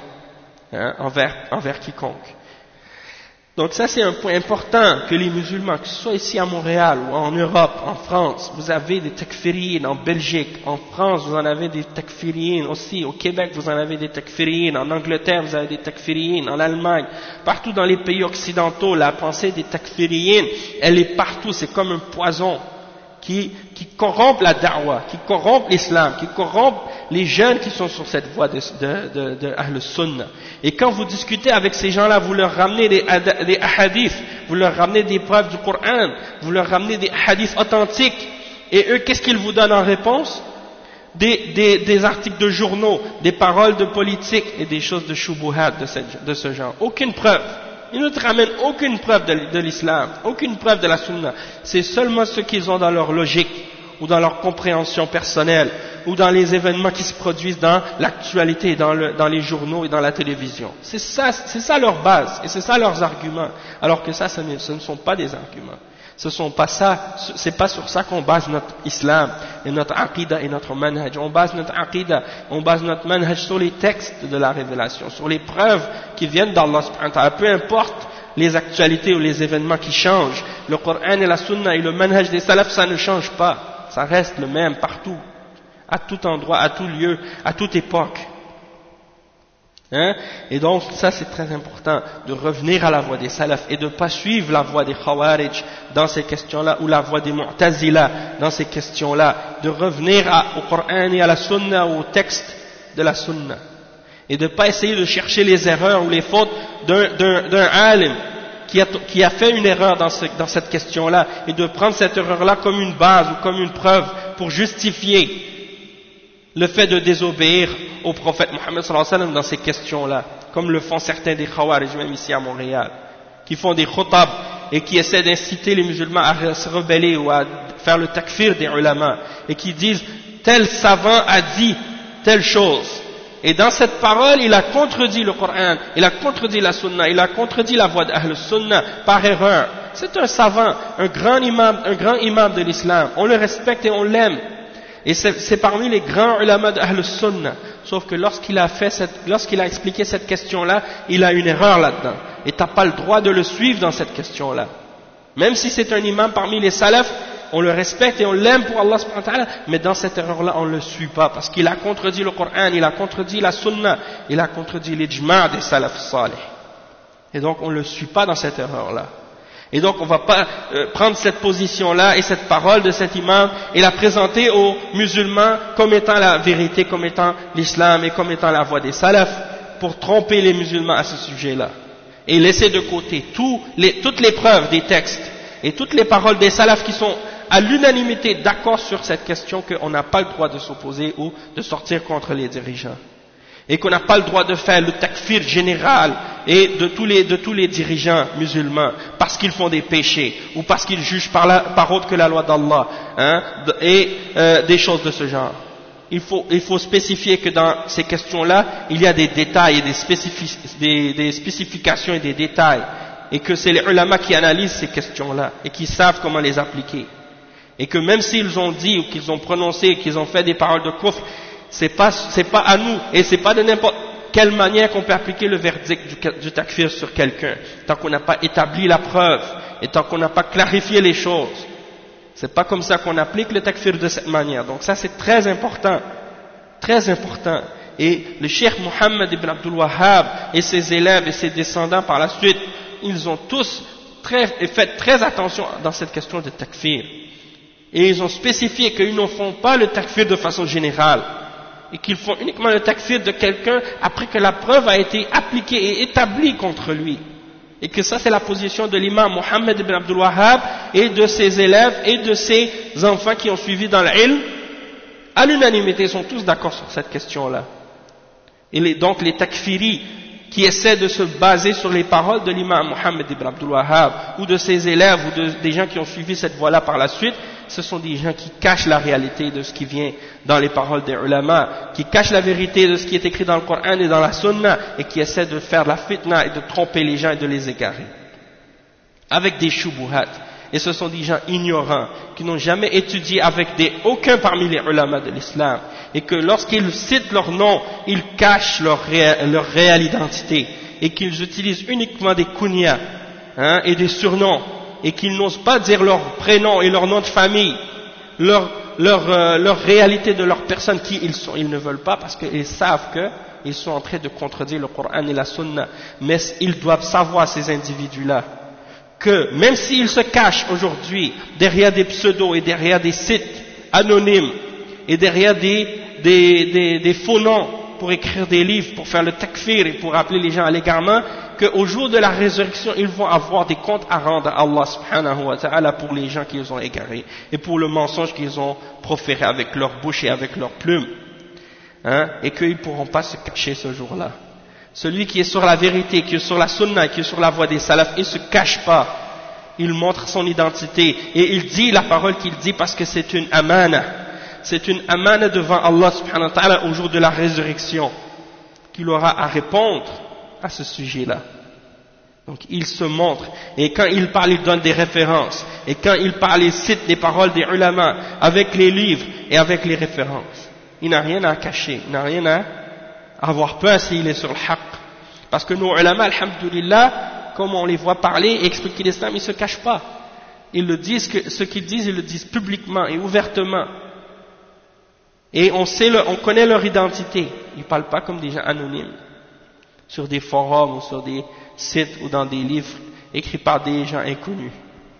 envers quiconque. Donc ça c'est un point important que les musulmans, que ce soit ici à Montréal ou en Europe, en France, vous avez des takfiriyin en Belgique, en France vous en avez des takfiriyin aussi, au Québec vous en avez des takfiriyin, en Angleterre vous avez des takfiriyin, en Allemagne, partout dans les pays occidentaux, la pensée des takfiriyin, elle est partout, c'est comme un poison qui corrompt la da'wah, qui corrompt l'islam, qui corrompt les jeunes qui sont sur cette voie de Ahl Sunnah. Et quand vous discutez avec ces gens-là, vous leur ramenez des hadiths, vous leur ramenez des preuves du Coran, vous leur ramenez des hadiths authentiques, et eux, qu'est-ce qu'ils vous donnent en réponse? Des articles de journaux, des paroles de politique et des choses de shubuhat de ce genre. Aucune preuve. Ils ne te ramènent aucune preuve de l'islam, aucune preuve de la sunna. C'est seulement ce qu'ils ont dans leur logique, ou dans leur compréhension personnelle, ou dans les événements qui se produisent dans l'actualité, dans les journaux et dans la télévision. C'est ça leur base, et c'est ça leurs arguments. Alors que ça, ce ne sont pas des arguments. C'est pas sur ça qu'on base notre islam, et notre aqidah et notre manhaj. On base notre aqidah, on base notre manhaj sur les textes de la révélation, sur les preuves qui viennent d'Allah subhanahu wa ta'ala. Peu importe les actualités ou les événements qui changent, le Coran et la sunna et le manhaj des salafs, ça ne change pas. Ça reste le même partout, à tout endroit, à tout lieu, à toute époque. Et donc ça c'est très important de revenir à la voie des salafs et de ne pas suivre la voie des khawarij dans ces questions-là ou la voie des mu'tazila dans ces questions-là, de revenir au Coran et à la sunna ou au texte de la sunna et de ne pas essayer de chercher les erreurs ou les fautes d'un alim qui a fait une erreur dans cette question-là, et de prendre cette erreur-là comme une base ou comme une preuve pour justifier le fait de désobéir au prophète Mohammed sallallahu alayhi wa sallam dans ces questions-là, comme le font certains des Khawarij, même ici à Montréal, qui font des khutab et qui essaient d'inciter les musulmans à se rebeller ou à faire le takfir des ulama, et qui disent tel savant a dit telle chose, et dans cette parole il a contredit le Coran, il a contredit la Sunna, il a contredit la voie d'Ahl Sunna par erreur. C'est un savant, un grand imam de l'islam, on le respecte et on l'aime, et c'est parmi les grands ulama d'Ahl Sunna, sauf que lorsqu'il a expliqué cette question-là, il a une erreur là-dedans, et tu n'as pas le droit de le suivre dans cette question-là. Même si c'est un imam parmi les salafs, on le respecte et on l'aime pour Allah subhanahu wa ta'ala, mais dans cette erreur-là, on ne le suit pas, parce qu'il a contredit le Coran, il a contredit la Sunna, il a contredit l'ijma' des salafs salih. Et donc, on ne le suit pas dans cette erreur-là. Et donc, on ne va pas prendre cette position-là et cette parole de cet imam et la présenter aux musulmans comme étant la vérité, comme étant l'islam et comme étant la voie des salafs, pour tromper les musulmans à ce sujet-là. Et laisser de côté toutes les preuves des textes et toutes les paroles des salafs qui sont à l'unanimité d'accord sur cette question qu'on n'a pas le droit de s'opposer ou de sortir contre les dirigeants. Et qu'on n'a pas le droit de faire le takfir général et de tous les dirigeants musulmans parce qu'ils font des péchés ou parce qu'ils jugent par autre que la loi d'Allah, et des choses de ce genre. Il faut spécifier que dans ces questions-là, il y a des détails et des spécifications et des détails, et que c'est les ulama qui analysent ces questions-là et qui savent comment les appliquer. Et que même s'ils ont dit ou qu'ils ont prononcé, qu'ils ont fait des paroles de kufr, c'est pas à nous, et c'est pas de n'importe quelle manière qu'on peut appliquer le verdict du takfir sur quelqu'un, tant qu'on n'a pas établi la preuve, et tant qu'on n'a pas clarifié les choses. C'est pas comme ça qu'on applique le takfir de cette manière. Donc ça c'est très important, très important. Et le cheikh Mohammed ibn Abdul Wahhab et ses élèves et ses descendants par la suite, ils ont tous fait très attention dans cette question de takfir. Et ils ont spécifié qu'ils ne font pas le takfir de façon générale, et qu'ils font uniquement le takfir de quelqu'un après que la preuve a été appliquée et établie contre lui. Et que ça c'est la position de l'imam Mohammed ibn Abdul Wahhab et de ses élèves et de ses enfants qui ont suivi dans l'ilm. À l'unanimité, ils sont tous d'accord sur cette question-là. Et donc les takfiris qui essaient de se baser sur les paroles de l'imam Mohammed ibn Abdul Wahhab ou de ses élèves ou des gens qui ont suivi cette voie-là par la suite, ce sont des gens qui cachent la réalité de ce qui vient dans les paroles des ulama, qui cachent la vérité de ce qui est écrit dans le Coran et dans la Sunna, et qui essaient de faire la fitna et de tromper les gens et de les égarer avec des shubuhat. Et ce sont des gens ignorants qui n'ont jamais étudié avec aucun parmi les ulama de l'islam, et que lorsqu'ils citent leur nom, ils cachent leur réelle identité, et qu'ils utilisent uniquement des kunyas et des surnoms, et qu'ils n'osent pas dire leur prénom et leur nom de famille, leur réalité de leur personne, qui ils sont. Ils ne veulent pas, parce qu'ils savent qu'ils sont en train de contredire le Coran et la Sunna. Mais ils doivent savoir, ces individus-là, que même s'ils se cachent aujourd'hui derrière des pseudos et derrière des sites anonymes et derrière des faux noms pour écrire des livres, pour faire le takfir et pour appeler les gens à l'égarement, qu'au jour de la résurrection, ils vont avoir des comptes à rendre à Allah subhanahu wa ta'ala pour les gens qu'ils ont égarés et pour le mensonge qu'ils ont proféré avec leur bouche et avec leurs plumes, et qu'ils ne pourront pas se cacher ce jour-là. Celui qui est sur la vérité, qui est sur la sunna, qui est sur la voie des salafs, il ne se cache pas, il montre son identité et il dit la parole qu'il dit parce que c'est une amana. C'est une amana devant Allah subhanahu wa ta'ala au jour de la résurrection, qu'il aura à répondre à ce sujet-là. Donc il se montre, et quand il parle, il donne des références, et quand il parle, il cite des paroles des ulama avec les livres et avec les références. Il n'a rien à cacher, il n'a rien à avoir peur s'il est sur le haqq. Parce que nos ulama, alhamdulillah, comme on les voit parler et expliquer l'islam, ils ne se cachent pas. Ils le disent, ce qu'ils disent, ils le disent publiquement et ouvertement. Et on connaît leur identité. Ils ne parlent pas comme des gens anonymes, sur des forums ou sur des sites ou dans des livres écrits par des gens inconnus.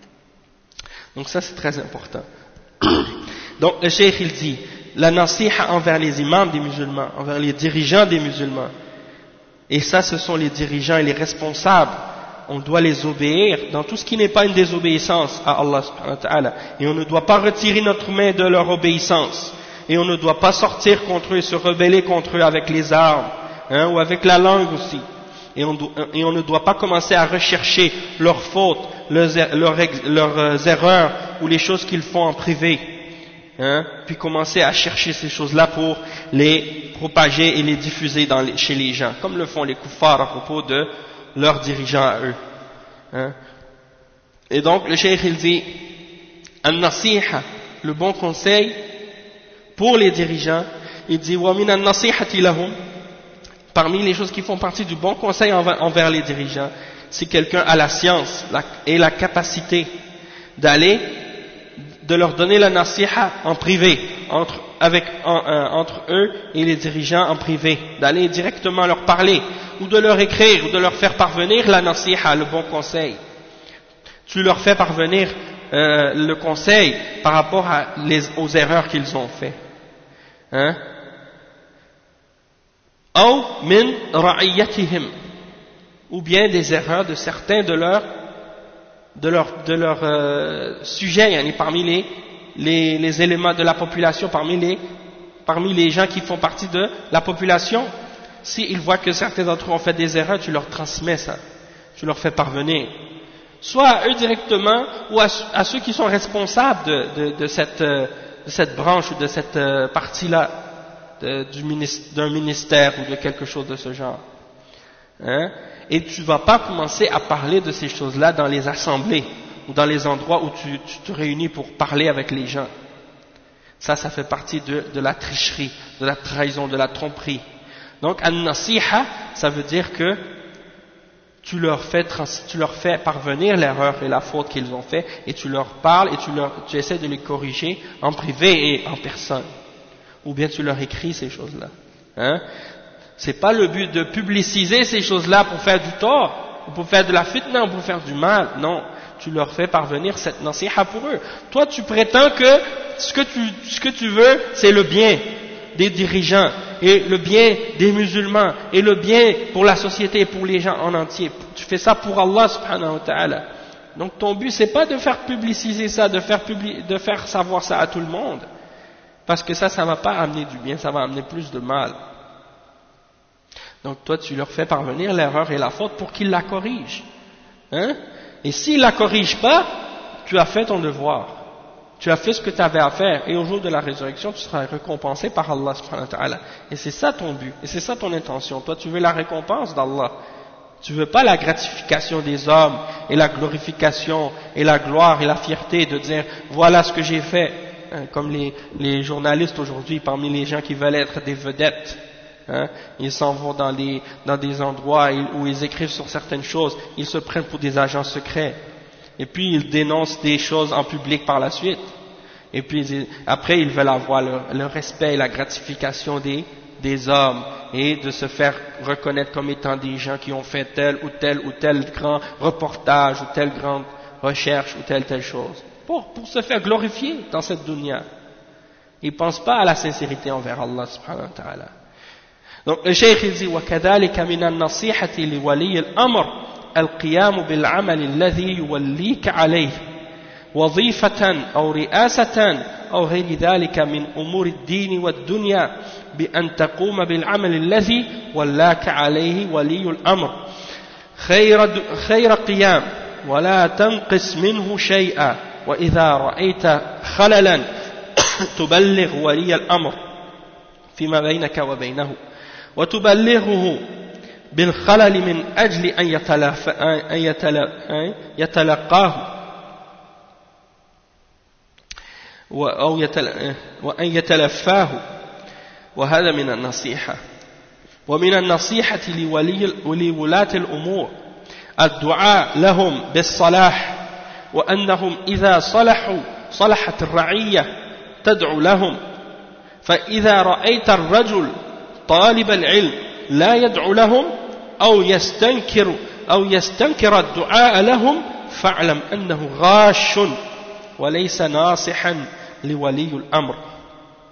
Donc ça c'est très important. Donc le cheikh il dit, la nasiha envers les imams des musulmans, envers les dirigeants des musulmans, et ça ce sont les dirigeants et les responsables on doit les obéir dans tout ce qui n'est pas une désobéissance à Allah subhanahu wa ta'ala. Et on ne doit pas retirer notre main de leur obéissance. Et on ne doit pas sortir contre eux, se rebeller contre eux avec les armes, ou avec la langue aussi. Et on ne doit pas commencer à rechercher leurs fautes, leurs erreurs ou les choses qu'ils font en privé. Puis commencer à chercher ces choses-là pour les propager et les diffuser chez les gens, comme le font les kuffars à propos de leurs dirigeants à eux. Et donc le cheikh il dit an-nasiha, le bon conseil pour les dirigeants, il dit wa min an-nasihati lahum, parmi les choses qui font partie du bon conseil envers les dirigeants, si quelqu'un a la science et la capacité de leur donner la nasiha en privé, entre eux et les dirigeants en privé, d'aller directement leur parler, ou de leur écrire, ou de leur faire parvenir la nasiha, le bon conseil. Tu leur fais parvenir le conseil par rapport aux erreurs qu'ils ont fait. Ou min ra'iyatihim, ou bien des erreurs de certains de leurs sujets, parmi les éléments de la population, parmi les gens qui font partie de la population. S'ils voient que certains d'entre eux ont fait des erreurs, tu leur transmets ça, tu leur fais parvenir, soit à eux directement ou à ceux qui sont responsables de cette branche ou de cette partie-là d'un ministère ou de quelque chose de ce genre. Et tu ne vas pas commencer à parler de ces choses-là dans les assemblées ou dans les endroits où tu te réunis pour parler avec les gens. Ça fait partie de la tricherie, de la trahison, de la tromperie. Donc, an-nasiha, ça veut dire que tu leur fais parvenir l'erreur et la faute qu'ils ont fait, et tu leur parles et tu essaies de les corriger en privé et en personne. Ou bien tu leur écris ces choses-là. C'est pas le but de publiciser ces choses-là pour faire du tort, ou pour faire de la fitna, ou pour faire du mal. Non, tu leur fais parvenir cette nasiha pour eux. Toi, tu prétends que ce que tu veux, c'est le bien des dirigeants, et le bien des musulmans, et le bien pour la société et pour les gens en entier. Tu fais ça pour Allah subhanahu wa ta'ala. Donc ton but, c'est pas de faire publiciser ça, de faire savoir ça à tout le monde. Parce que ça va pas amener du bien, ça va amener plus de mal. Donc toi, tu leur fais parvenir l'erreur et la faute pour qu'ils la corrigent. Et s'ils la corrigent pas, tu as fait ton devoir. Tu as fait ce que tu avais à faire. Et au jour de la résurrection, tu seras récompensé par Allah subhanahu wa ta'ala. Et c'est ça ton but. Et c'est ça ton intention. Toi, tu veux la récompense d'Allah. Tu veux pas la gratification des hommes et la glorification et la gloire et la fierté de dire voilà ce que j'ai fait. Comme les journalistes aujourd'hui, parmi les gens qui veulent être des vedettes. Ils s'en vont dans des endroits où ils écrivent sur certaines choses, ils se prennent pour des agents secrets, et puis ils dénoncent des choses en public par la suite, et puis après ils veulent avoir le respect et la gratification des hommes, et de se faire reconnaître comme étant des gens qui ont fait tel ou tel grand reportage, ou telle grande recherche, ou telle chose, pour se faire glorifier dans cette dunya. Ils ne pensent pas à la sincérité envers Allah subhanahu wa ta'ala. Donc le cheikh il dit وكذلك من النصيحة لولي الأمر القيام بالعمل الذي يوليك عليه وظيفة أو رئاسة أو غير ذلك من أمور الدين والدنيا بأن تقوم بالعمل الذي ولاك عليه ولي الأمر خير قيام ولا تنقص منه شيئا وإذا رأيت خللا تبلغ ولي الأمر فيما بينك وبينه وتبلغه بالخلل من أجل أن يتلقاه وأن يتلفاه وهذا من النصيحة. ومن النصيحة لولاة الأمور الدعاء لهم بالصلاح وأنهم إذا صلحوا صلحت الرعية تدعو لهم. فإذا رأيت الرجل طالب العلم لا يدعو لهم أو يستنكر الدعاء لهم فاعلم أنه غاش وليس ناصحا لولي الأمر.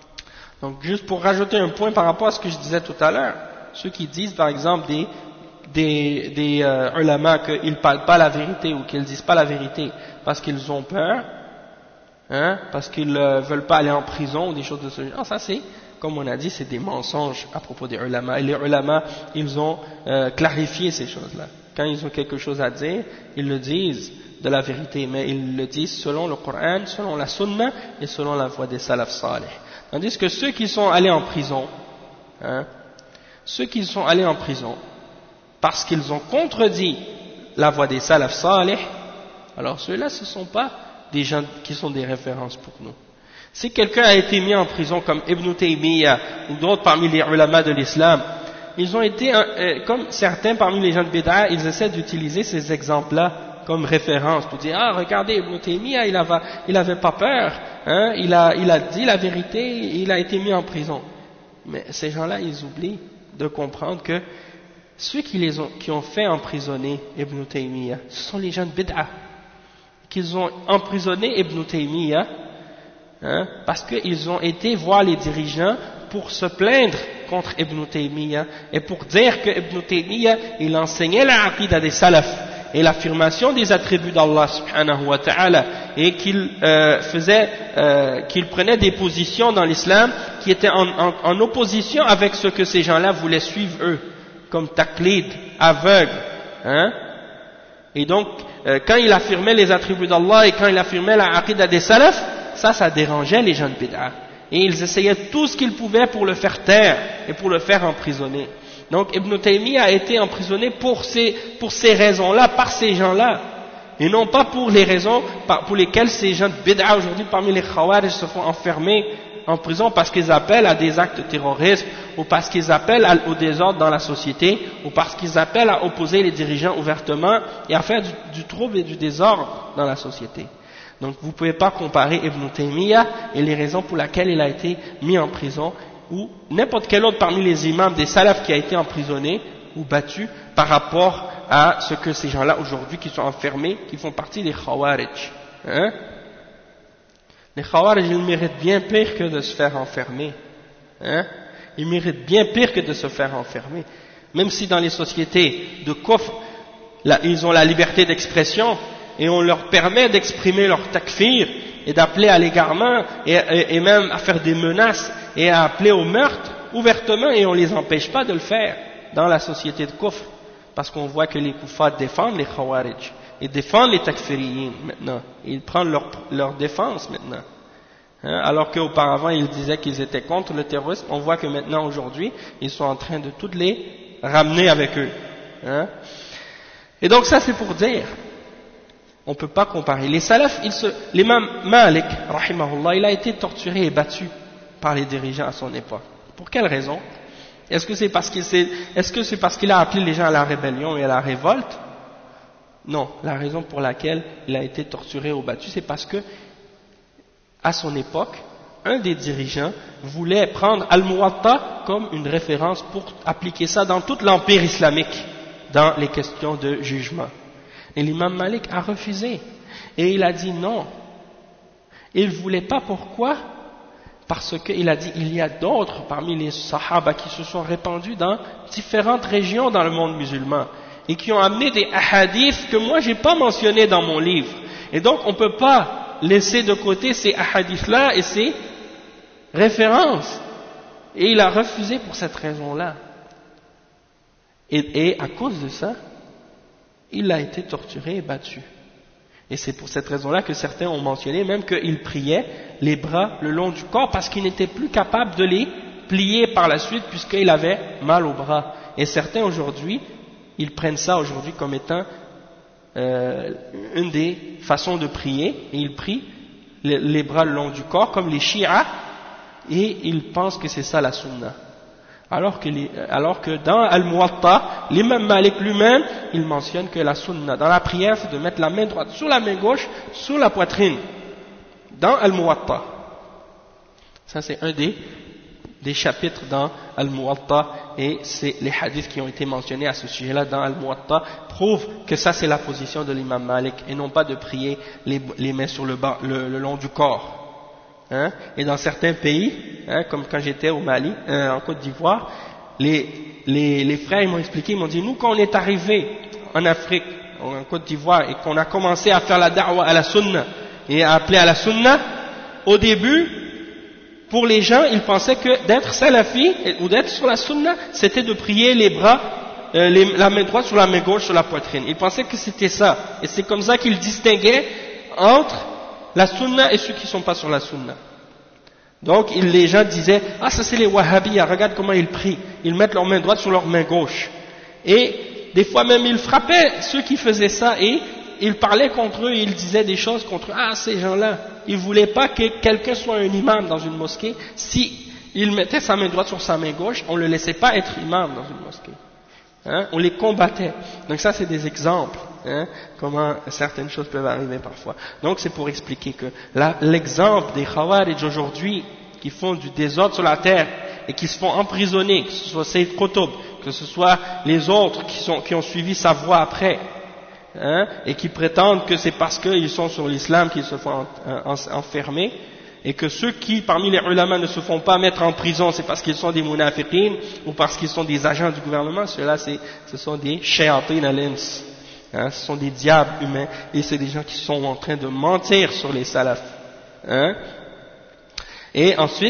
Donc juste pour rajouter un point par rapport à ce que je disais tout à l'heure, ceux qui disent par exemple des ulama qu'ils ne parlent pas la vérité ou qu'ils ne disent pas la vérité parce qu'ils ont peur, hein, parce qu'ils ne veulent pas aller en prison ou des choses de ce genre. Ça c'est, comme on a dit, c'est des mensonges à propos des ulama. Et les ulama, ils ont clarifié ces choses-là. Quand ils ont quelque chose à dire, ils le disent de la vérité, mais ils le disent selon le Coran, selon la Sunna et selon la voie des salaf salih. Tandis que ceux qui sont allés en prison, hein, parce qu'ils ont contredit la voie des salaf salih, alors ceux-là ce ne sont pas des gens qui sont des références pour nous. Si quelqu'un a été mis en prison comme Ibn Taymiyyah ou d'autres parmi les ulama de l'islam, ils ont été, comme certains parmi les gens de Bid'a, ils essaient d'utiliser ces exemples-là comme référence pour dire, ah regardez Ibn Taymiyyah, il avait pas peur, hein, il a dit la vérité, il a été mis en prison. Mais ces gens-là, ils oublient de comprendre que ceux qui ont fait emprisonner Ibn Taymiyyah, ce sont les gens de Bid'a, qu'ils ont emprisonné Ibn Taymiyyah, hein, parce qu'ils ont été voir les dirigeants pour se plaindre contre Ibn Taymiyyah et pour dire que Ibn Taymiyyah il enseignait la aqida des salaf et l'affirmation des attributs d'Allah subhanahu wa ta'ala et qu'il prenait des positions dans l'islam qui étaient en opposition avec ce que ces gens-là voulaient suivre eux, comme taqlid, aveugle, hein. Et donc quand il affirmait les attributs d'Allah et quand il affirmait la aqida des salaf, ça dérangeait les gens de Bid'a. Et ils essayaient tout ce qu'ils pouvaient pour le faire taire et pour le faire emprisonner. Donc Ibn Taymiyyah a été emprisonné pour ces raisons-là, par ces gens-là, et non pas pour les raisons pour lesquelles ces gens de Bid'a aujourd'hui parmi les Khawarij se font enfermer en prison parce qu'ils appellent à des actes de terrorisme ou parce qu'ils appellent au désordre dans la société ou parce qu'ils appellent à opposer les dirigeants ouvertement et à faire du trouble et du désordre dans la société. Donc vous ne pouvez pas comparer Ibn Taymiyyah et les raisons pour lesquelles il a été mis en prison ou n'importe quel autre parmi les imams des salafs qui a été emprisonné ou battu par rapport à ce que ces gens-là aujourd'hui qui sont enfermés, qui font partie des Khawarij. Hein? Les Khawarij, ils méritent bien pire que de se faire enfermer. Hein? Ils méritent bien pire que de se faire enfermer. Même si dans les sociétés de kufr, ils ont la liberté d'expression, et on leur permet d'exprimer leur takfir et d'appeler à l'égarement et même à faire des menaces et à appeler au meurtre ouvertement et on ne les empêche pas de le faire dans la société de kufr parce qu'on voit que les kuffars défendent les khawarij et défendent les takfiriyin maintenant, ils prennent leur défense maintenant, hein, alors qu'auparavant ils disaient qu'ils étaient contre le terrorisme. On voit que maintenant aujourd'hui ils sont en train de toutes les ramener avec eux, hein. Et donc ça c'est pour dire on ne peut pas comparer. Les salafs, l'imam Malik, rahimahullah, il a été torturé et battu par les dirigeants à son époque. Pour quelle raison? Est-ce que c'est parce qu'il a appelé les gens à la rébellion et à la révolte? Non, la raison pour laquelle il a été torturé ou battu, c'est parce que, à son époque, un des dirigeants voulait prendre Al-Muwatta comme une référence pour appliquer ça dans tout l'empire islamique, dans les questions de jugement. Et l'imam Malik a refusé. Et il a dit non. Il ne voulait pas, pourquoi? Parce qu'il a dit il y a d'autres parmi les sahaba qui se sont répandus dans différentes régions dans le monde musulman et qui ont amené des hadiths que moi je n'ai pas mentionnés dans mon livre. Et donc on ne peut pas laisser de côté ces hadiths-là et ces références. Et il a refusé pour cette raison-là. Et à cause de ça, il a été torturé et battu. Et c'est pour cette raison-là que certains ont mentionné même qu'il priait les bras le long du corps parce qu'il n'était plus capable de les plier par la suite puisqu'il avait mal aux bras. Et certains aujourd'hui, ils prennent ça aujourd'hui comme étant une des façons de prier et ils prient les bras le long du corps comme les Shia et ils pensent que c'est ça la sunna. Alors que dans Al-Muwatta, l'imam Malik lui-même, il mentionne que la sunna dans la prière, c'est de mettre la main droite sur la main gauche, sur la poitrine, dans Al-Muwatta. Ça c'est un des chapitres dans Al-Muwatta et c'est les hadiths qui ont été mentionnés à ce sujet-là dans Al-Muwatta prouvent que ça c'est la position de l'imam Malik et non pas de prier les mains sur le long du corps. Hein? Et dans certains pays, hein, comme quand j'étais au Mali, en Côte d'Ivoire, les frères ils m'ont expliqué, ils m'ont dit, nous quand on est arrivé en Afrique, en Côte d'Ivoire, et qu'on a commencé à faire la da'wa à la sunna, et à appeler à la sunna, au début, pour les gens, ils pensaient que d'être salafi, ou d'être sur la sunna, c'était de prier les bras, la main droite sur la main gauche sur la poitrine. Ils pensaient que c'était ça, et c'est comme ça qu'ils distinguaient entre la sunna et ceux qui ne sont pas sur la sunna. Donc les gens disaient, ah ça c'est les wahhabiyas, regarde comment ils prient, ils mettent leur main droite sur leur main gauche. Et des fois même ils frappaient ceux qui faisaient ça et ils parlaient contre eux, ils disaient des choses contre eux. Ah ces gens-là, ils ne voulaient pas que quelqu'un soit un imam dans une mosquée. Si il mettait sa main droite sur sa main gauche, on ne le laissait pas être imam dans une mosquée. Hein, on les combattait. Donc ça c'est des exemples, hein, comment certaines choses peuvent arriver parfois. Donc c'est pour expliquer que l'exemple des Khawarij aujourd'hui qui font du désordre sur la terre et qui se font emprisonner, que ce soit Sayyid Qutb, que ce soit les autres qui ont suivi sa voie après, hein, et qui prétendent que c'est parce qu'ils sont sur l'islam qu'ils se font enfermer, et que ceux qui, parmi les ulama, ne se font pas mettre en prison, c'est parce qu'ils sont des munafiqin ou parce qu'ils sont des agents du gouvernement. Ceux-là, ce sont des shayatin al-ins, hein, ce sont des diables humains, et c'est des gens qui sont en train de mentir sur les salafs. Hein. Et ensuite,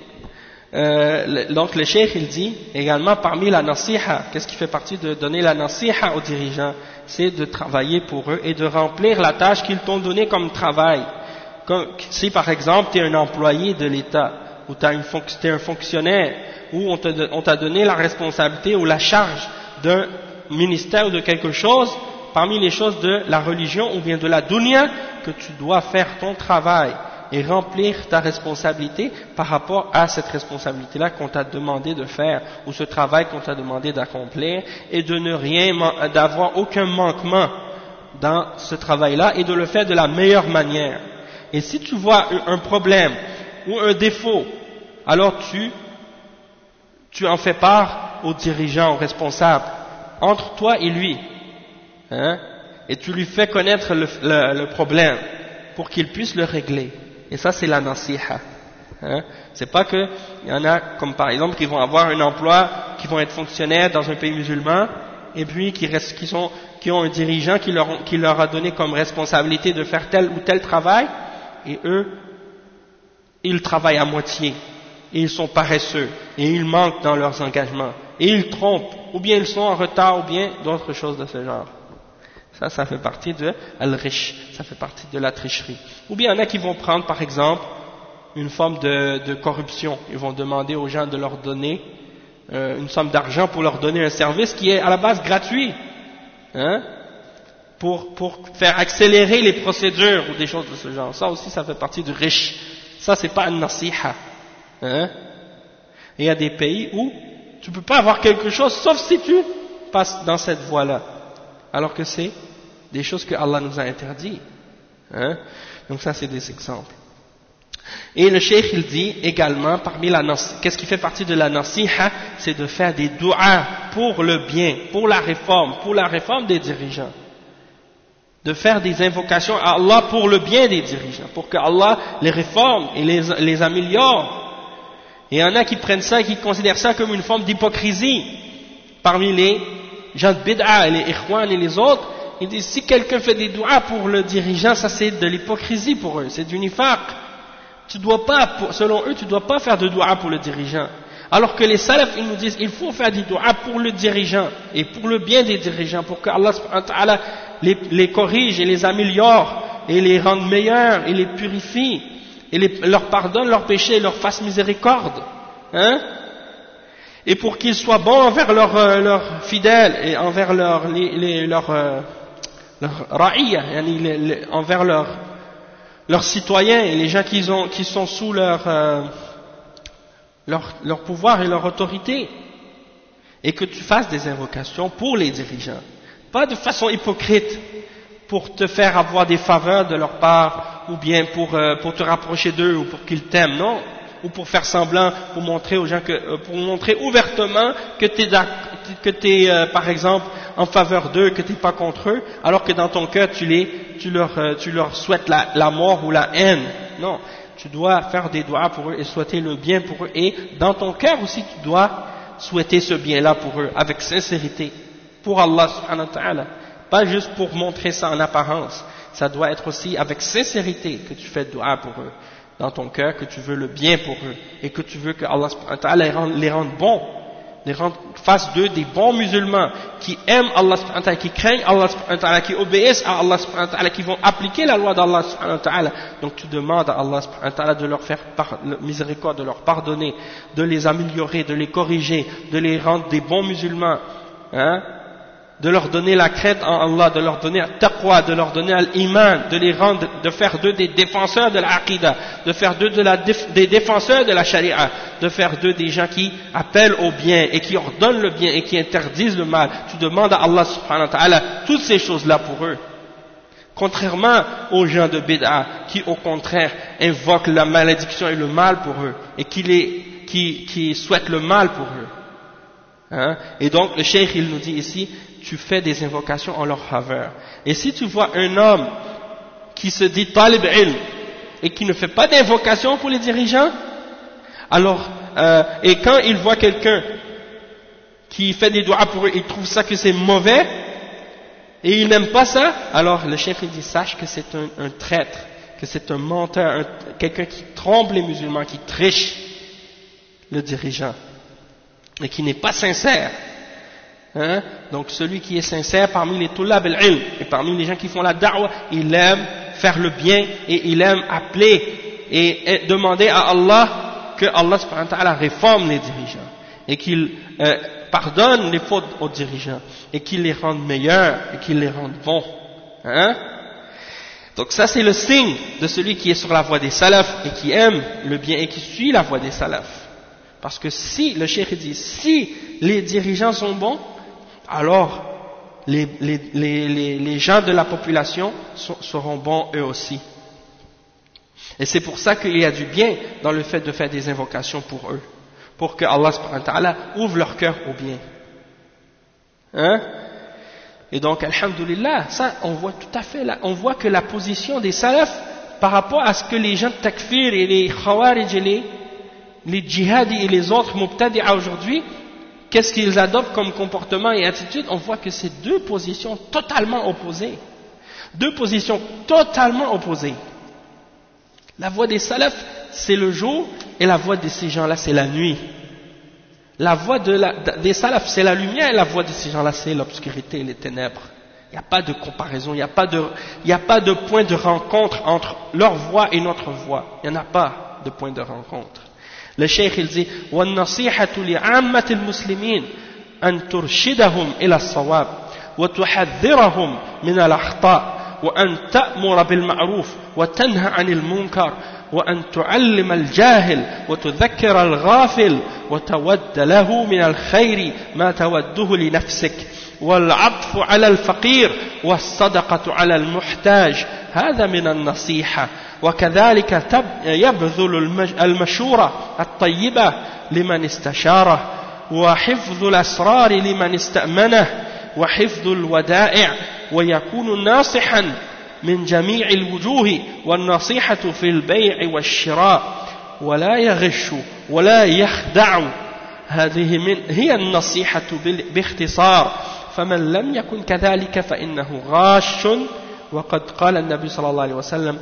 donc le cheikh il dit également parmi la nasiha, qu'est-ce qui fait partie de donner la nasiha aux dirigeants, c'est de travailler pour eux et de remplir la tâche qu'ils t'ont donnée comme travail. Comme, si par exemple tu es un employé de l'État ou tu es un fonctionnaire ou on t'a donné la responsabilité ou la charge d'un ministère ou de quelque chose, parmi les choses de la religion ou bien de la dunya, que tu dois faire ton travail et remplir ta responsabilité par rapport à cette responsabilité-là qu'on t'a demandé de faire, ou ce travail qu'on t'a demandé d'accomplir, et de ne rien, d'avoir aucun manquement dans ce travail-là, et de le faire de la meilleure manière. Et si tu vois un problème ou un défaut, alors tu en fais part aux dirigeants, aux responsables, entre toi et lui, hein, et tu lui fais connaître le problème pour qu'il puisse le régler. Et ça c'est la nasiha. Hein? C'est pas que il y en a comme par exemple qui vont avoir un emploi, qui vont être fonctionnaires dans un pays musulman et puis qui ont un dirigeant qui leur a donné comme responsabilité de faire tel ou tel travail et eux ils travaillent à moitié et ils sont paresseux et ils manquent dans leurs engagements et ils trompent ou bien ils sont en retard ou bien d'autres choses de ce genre. Ça fait partie de al-rish, ça fait partie de la tricherie. Ou bien il y en a qui vont prendre par exemple une forme de corruption. Ils vont demander aux gens de leur donner une somme d'argent pour leur donner un service qui est à la base gratuit, hein, pour faire accélérer les procédures ou des choses de ce genre. Ça aussi ça fait partie du rish. Ça c'est pas un nasiha. Hein. Et il y a des pays où tu ne peux pas avoir quelque chose sauf si tu passes dans cette voie-là. Alors que c'est des choses que Allah nous a interdites. Hein? Donc ça c'est des exemples. Et le cheikh il dit également, qu'est-ce qui fait partie de la nasiha, c'est de faire des du'a pour le bien, pour la réforme des dirigeants. De faire des invocations à Allah pour le bien des dirigeants, pour que Allah les réforme et les améliore. Et il y en a qui prennent ça et qui considèrent ça comme une forme d'hypocrisie parmi les gens de bid'a et les ikhwan et les autres. Ils disent si quelqu'un fait des du'a pour le dirigeant, ça c'est de l'hypocrisie pour eux, c'est du nifaq. Selon eux, tu dois pas faire de du'a pour le dirigeant. Alors que les salafs, ils nous disent il faut faire des du'a pour le dirigeant et pour le bien des dirigeants, pour que Allah subhanahu wa ta'ala les corrige et les améliore et les rende meilleurs et les purifie et leur pardonne leurs péchés et leur fasse miséricorde. Hein? Et pour qu'ils soient bons envers leurs fidèles et envers leurs ra'iya, envers leurs citoyens et les gens qui sont sous leur pouvoir et leur autorité. Et que tu fasses des invocations pour les dirigeants. Pas de façon hypocrite pour te faire avoir des faveurs de leur part ou bien pour te rapprocher d'eux ou pour qu'ils t'aiment, non. Ou pour faire semblant, pour montrer aux gens pour montrer ouvertement que tu es par exemple en faveur d'eux, que tu n'es pas contre eux, alors que dans ton cœur tu leur souhaites la mort ou la haine. Non, tu dois faire des du'a pour eux et souhaiter le bien pour eux, et dans ton cœur aussi tu dois souhaiter ce bien-là pour eux, avec sincérité, pour Allah subhanahu wa ta'ala. Pas juste pour montrer ça en apparence. Ça doit être aussi avec sincérité que tu fais dua pour eux, dans ton cœur, que tu veux le bien pour eux, et que tu veux que Allah subhanahu wa ta'ala les rende bons, fasse d'eux des bons musulmans, qui aiment Allah subhanahu wa ta'ala, qui craignent Allah subhanahu wa ta'ala, qui obéissent à Allah subhanahu wa ta'ala, qui vont appliquer la loi d'Allah subhanahu wa ta'ala. Donc tu demandes à Allah subhanahu wa ta'ala de leur faire miséricorde, de leur pardonner, de les améliorer, de les corriger, de les rendre des bons musulmans, hein, de leur donner la crainte en Allah, de leur donner le taqwa, de leur donner l'iman, de les rendre, de faire d'eux des défenseurs de l'aqidah, de faire d'eux des défenseurs de la sharia, de faire d'eux des gens qui appellent au bien et qui ordonnent le bien et qui interdisent le mal. Tu demandes à Allah subhanahu wa ta'ala toutes ces choses-là pour eux. Contrairement aux gens de bid'a qui au contraire invoquent la malédiction et le mal pour eux et qui souhaitent le mal pour eux. Hein? Et donc le cheikh il nous dit ici, tu fais des invocations en leur faveur. Et si tu vois un homme qui se dit talib ilm et qui ne fait pas d'invocation pour les dirigeants, alors et quand il voit quelqu'un qui fait des doigts pour eux, il trouve ça que c'est mauvais et il n'aime pas ça, alors le cheikh il dit sache que c'est un traître, que c'est un menteur, quelqu'un qui trompe les musulmans, qui triche le dirigeant et qui n'est pas sincère. Hein? Donc celui qui est sincère parmi les tulab al-ilm et parmi les gens qui font la da'wa, il aime faire le bien et il aime appeler et demander à Allah que Allah subhanahu wa ta'ala réforme les dirigeants et qu'il pardonne les fautes aux dirigeants et qu'il les rende meilleurs et qu'il les rende bons. Hein? Donc ça c'est le signe de celui qui est sur la voie des salafs et qui aime le bien et qui suit la voie des salafs. Parce que si, le cheikh dit, si les dirigeants sont bons, alors les gens de la population seront bons eux aussi. Et c'est pour ça qu'il y a du bien dans le fait de faire des invocations pour eux, pour que Allah subhanahu wa ta'ala ouvre leur cœur au bien. Hein? Et donc, alhamdoulilah, ça on voit tout à fait là, on voit que la position des salafs par rapport à ce que les gens de takfir et les khawarij et les djihadis et les autres mubtadi'a aujourd'hui, qu'est-ce qu'ils adoptent comme comportement et attitude? On voit que c'est deux positions totalement opposées. Deux positions totalement opposées. La voie des salafs, c'est le jour, et la voie de ces gens-là, c'est la nuit. La voie des salafs, c'est la lumière, et la voie de ces gens-là, c'est l'obscurité et les ténèbres. Il n'y a pas de comparaison, il n'y a pas de point de rencontre entre leur voie et notre voie. Il n'y en a pas de point de rencontre. Le cheikh il dit وَالنَّصِيحَةُ لِعَامَّةِ الْمُسْلِمِينَ أَن تُرْشِدَهُمْ إِلَى الصَّوَابِ وَتُحَذِّرَهُمْ مِنَ الْأَخْطَاءِ وأن تأمر بالمعروف وتنهى عن المنكر وأن تعلم الجاهل وتذكر الغافل وتود له من الخير ما توده لنفسك والعطف على الفقير والصدقة على المحتاج هذا من النصيحة وكذلك يبذل المشورة الطيبة لمن استشاره وحفظ الأسرار لمن استأمنه وحفظ الودائع ويكون ناصحا من جميع الوجوه والنصيحة في البيع والشراء ولا يغش ولا يخدع هذه هي النصيحة باختصار فمن لم يكن كذلك فإنه غاش وقد قال النبي صلى الله عليه وسلم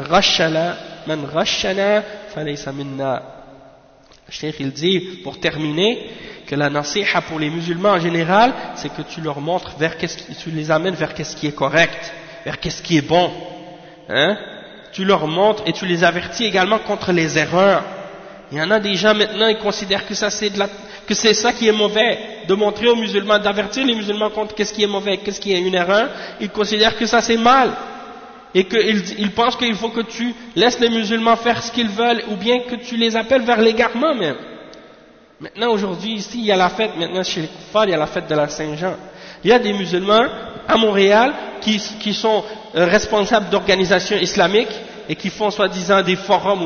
من غشنا فليس منا. Le cheikh il dit pour terminer que la nasiha pour les musulmans en général, c'est que tu leur montres tu les amènes vers qu'est-ce qui est correct, vers qu'est-ce qui est bon. Hein? Tu leur montres et tu les avertis également contre les erreurs. Il y en a des gens maintenant, ils considèrent que c'est ça qui est mauvais, de montrer aux musulmans, d'avertir les musulmans contre qu'est-ce qui est mauvais, qu'est-ce qui est une erreur. Ils considèrent que ça c'est mal. Et qu'ils pensent qu'il faut que tu laisses les musulmans faire ce qu'ils veulent, ou bien que tu les appelles vers l'égarement même. Maintenant, aujourd'hui, ici, il y a la fête, maintenant chez les Koufars, il y a la fête de la Saint-Jean. Il y a des musulmans à Montréal qui sont responsables d'organisations islamiques et qui font soi-disant des forums ou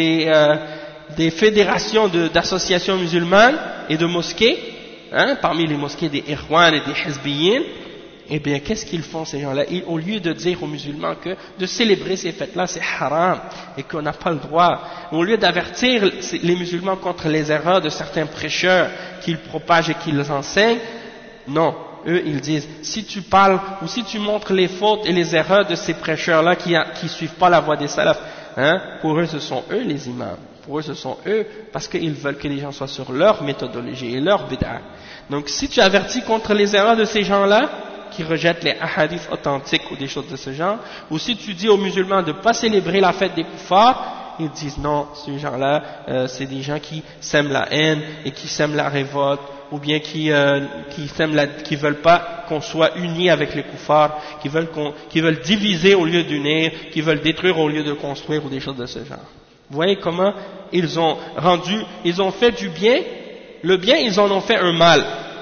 des fédérations d'associations musulmanes et de mosquées, hein, parmi les mosquées des Irwan et des Hizbiyin, eh bien, qu'est-ce qu'ils font ces gens-là? Au lieu de dire aux musulmans que de célébrer ces fêtes-là, c'est haram et qu'on n'a pas le droit, au lieu d'avertir les musulmans contre les erreurs de certains prêcheurs qu'ils propagent et qu'ils enseignent, non, eux ils disent, si tu parles ou si tu montres les fautes et les erreurs de ces prêcheurs-là qui suivent pas la voie des salafs, hein, pour eux ce sont eux les imams, pour eux ce sont eux parce qu'ils veulent que les gens soient sur leur méthodologie et leur bid'a. Donc si tu avertis contre les erreurs de ces gens-là, qui rejettent les hadiths authentiques ou des choses de ce genre, ou si tu dis aux musulmans de ne pas célébrer la fête des kuffars, ils disent non, ces gens-là, c'est des gens qui sèment la haine et qui sèment la révolte, ou bien qui veulent pas qu'on soit unis avec les kuffars, qui veulent diviser au lieu d'unir, qui veulent détruire au lieu de construire, ou des choses de ce genre. Vous voyez comment ils ont fait du bien, le bien ils en ont fait un mal.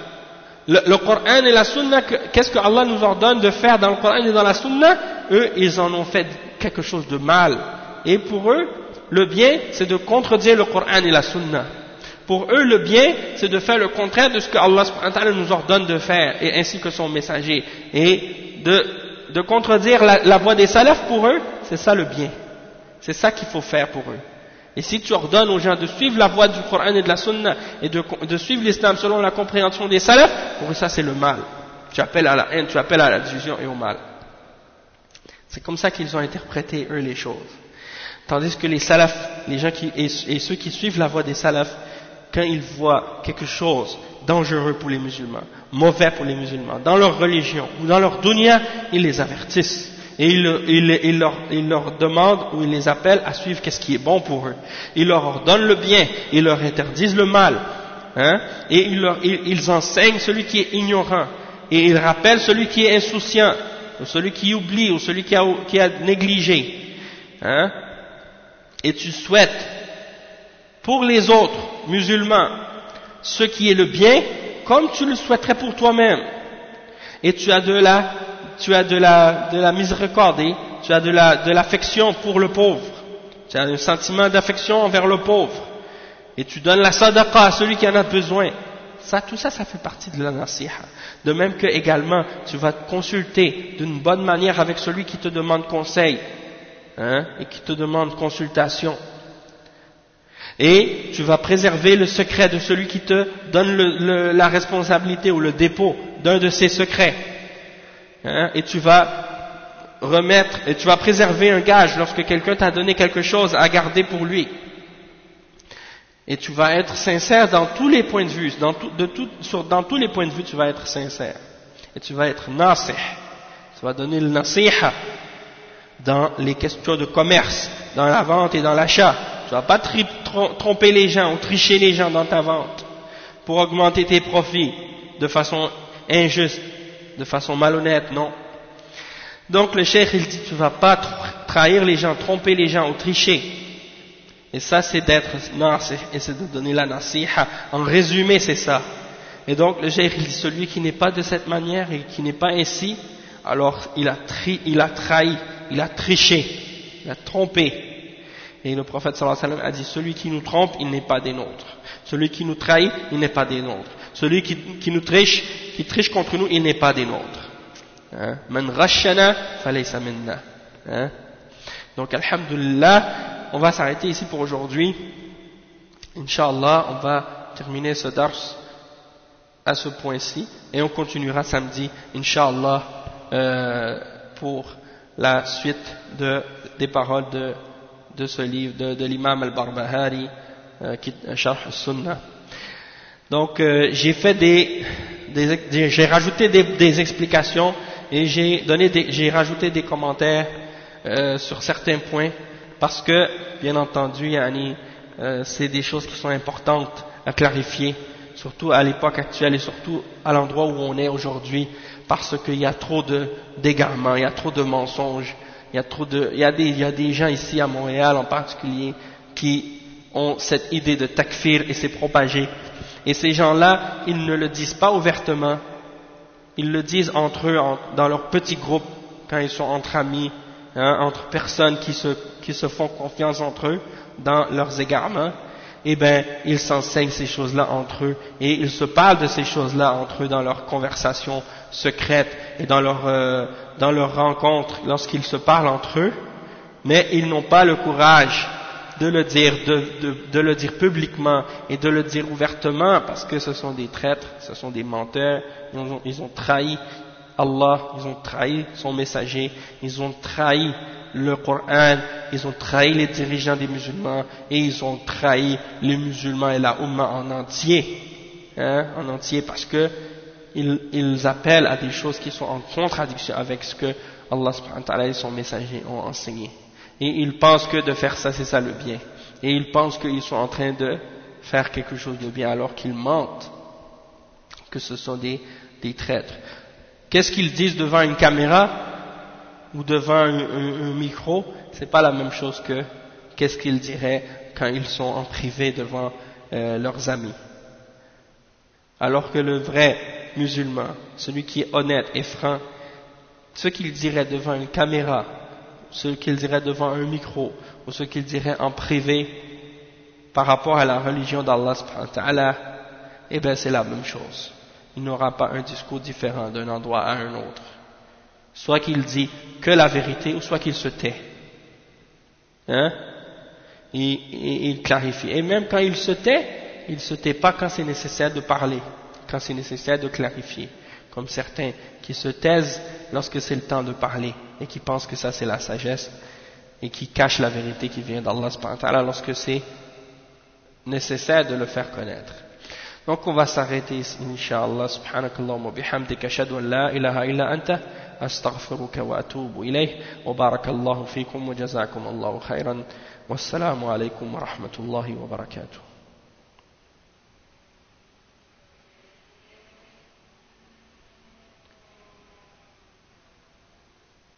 Le Coran et la Sunna, qu'est-ce que Allah nous ordonne de faire dans le Coran et dans la Sunna? Eux, ils en ont fait quelque chose de mal. Et pour eux, le bien, c'est de contredire le Coran et la Sunna. Pour eux, le bien, c'est de faire le contraire de ce que Allah subhanahu wa ta'ala nous ordonne de faire, et ainsi que son messager. Et de contredire la voie des salafs, pour eux, c'est ça le bien. C'est ça qu'il faut faire pour eux. Et si tu ordonnes aux gens de suivre la voie du Coran et de la Sunna, et de suivre l'islam selon la compréhension des salafs, pour eux ça c'est le mal. Tu appelles à la haine, tu appelles à la division et au mal. C'est comme ça qu'ils ont interprété eux les choses. Tandis que les salafs, les gens et ceux qui suivent la voie des salafs, quand ils voient quelque chose dangereux pour les musulmans, mauvais pour les musulmans, dans leur religion ou dans leur dunya, ils les avertissent. Et ils leur demandent ou ils les appellent à suivre qu'est-ce qui est bon pour eux. Ils leur ordonnent le bien, ils leur interdisent le mal, hein, et ils enseignent celui qui est ignorant, et ils rappellent celui qui est insouciant, ou celui qui oublie, ou celui qui a négligé, hein. Et tu souhaites pour les autres musulmans ce qui est le bien, comme tu le souhaiterais pour toi-même. Et tu as de la miséricorde, tu as de l'affection pour le pauvre, tu as un sentiment d'affection envers le pauvre, et tu donnes la sadaqa à celui qui en a besoin. Tout ça fait partie de la nasiha. De même que également, tu vas te consulter d'une bonne manière avec celui qui te demande conseil, hein, et qui te demande consultation. Et tu vas préserver le secret de celui qui te donne la responsabilité ou le dépôt d'un de ses secrets. Hein, et tu vas préserver un gage lorsque quelqu'un t'a donné quelque chose à garder pour lui. Et tu vas être sincère dans tous les points de vue, dans tous les points de vue tu vas être sincère. Et tu vas être nasih, tu vas donner le nasiha dans les questions de commerce, dans la vente et dans l'achat. Tu vas pas tromper les gens ou tricher les gens dans ta vente pour augmenter tes profits de façon injuste, de façon malhonnête, non. Donc le cheikh il dit tu vas pas trahir les gens, tromper les gens ou tricher. Et ça c'est d'être nasih, et c'est de donner la nasiha. En résumé c'est ça. Et donc le cheikh il dit celui qui n'est pas de cette manière et qui n'est pas ainsi, alors il a trahi, il a triché, il a trompé. Et le prophète sallallahu alayhi wa sallam a dit celui qui nous trompe il n'est pas des nôtres, celui qui nous trahit il n'est pas des nôtres, celui qui nous triche, qui triche contre nous il n'est pas des nôtres. Man rashana falaysa minna. Donc alhamdulillah, on va s'arrêter ici pour aujourd'hui. Inch'Allah, on va terminer ce dars à ce point-ci et on continuera samedi Inch'Allah pour la suite des paroles de ce livre de l'imam al-Barbahari Sharh al-Sunnah. Donc j'ai rajouté des explications et j'ai rajouté des commentaires sur certains points parce que bien entendu c'est des choses qui sont importantes à clarifier, surtout à l'époque actuelle et surtout à l'endroit où on est aujourd'hui, parce qu'il y a trop d'égarements, il y a trop de mensonges. Il y a des gens ici à Montréal en particulier qui ont cette idée de takfir et c'est propagé. Et ces gens-là, ils ne le disent pas ouvertement, ils le disent entre eux, dans leur petit groupe, quand ils sont entre amis, entre personnes qui se font confiance entre eux, dans leurs égarements. eh ben, ils s'enseignent ces choses-là entre eux et ils se parlent de ces choses-là entre eux dans leurs conversations secrètes et dans leurs rencontres lorsqu'ils se parlent entre eux, mais ils n'ont pas le courage de le dire, de le dire publiquement et de le dire ouvertement parce que ce sont des traîtres, ce sont des menteurs, ils ont trahi Allah, ils ont trahi son messager, ils ont trahi le Coran, ils ont trahi les dirigeants des musulmans et ils ont trahi les musulmans et la Ummah en entier, en entier parce que ils appellent à des choses qui sont en contradiction avec ce que Allah subhanahu wa ta'ala et son messager ont enseigné. Et ils pensent que de faire ça, c'est ça le bien. Et ils pensent qu'ils sont en train de faire quelque chose de bien alors qu'ils mentent, que ce sont des traîtres. Qu'est-ce qu'ils disent devant une caméra ou devant un micro? C'est pas la même chose que qu'est-ce qu'ils diraient quand ils sont en privé devant leurs amis. Alors que le vrai musulman, celui qui est honnête et franc, ce qu'il dirait devant une caméra, ce qu'il dirait devant un micro, ou ce qu'il dirait en privé par rapport à la religion d'Allah subhanahu wa ta'ala, eh bien c'est la même chose. Il n'aura pas un discours différent d'un endroit à un autre. Soit qu'il dit que la vérité, ou soit qu'il se tait. Et il clarifie. Et même quand il se tait pas quand c'est nécessaire de parler, quand c'est nécessaire de clarifier. Comme certains qui se taisent lorsque c'est le temps de parler et qui pensent que ça c'est la sagesse et qui cachent la vérité qui vient d'Allah subhanahu wa ta'ala lorsque c'est nécessaire de le faire connaître. Donc on va s'arrêter ici, Inch'Allah. Subhanakallahumma bihamdika ashhadu an la ilaha illa anta astaghfiruka wa atubu ilayh wa barakallahu fikum wa jazakum Allahu khairan wassalamu alaykum wa rahmatullahi wa barakatuh.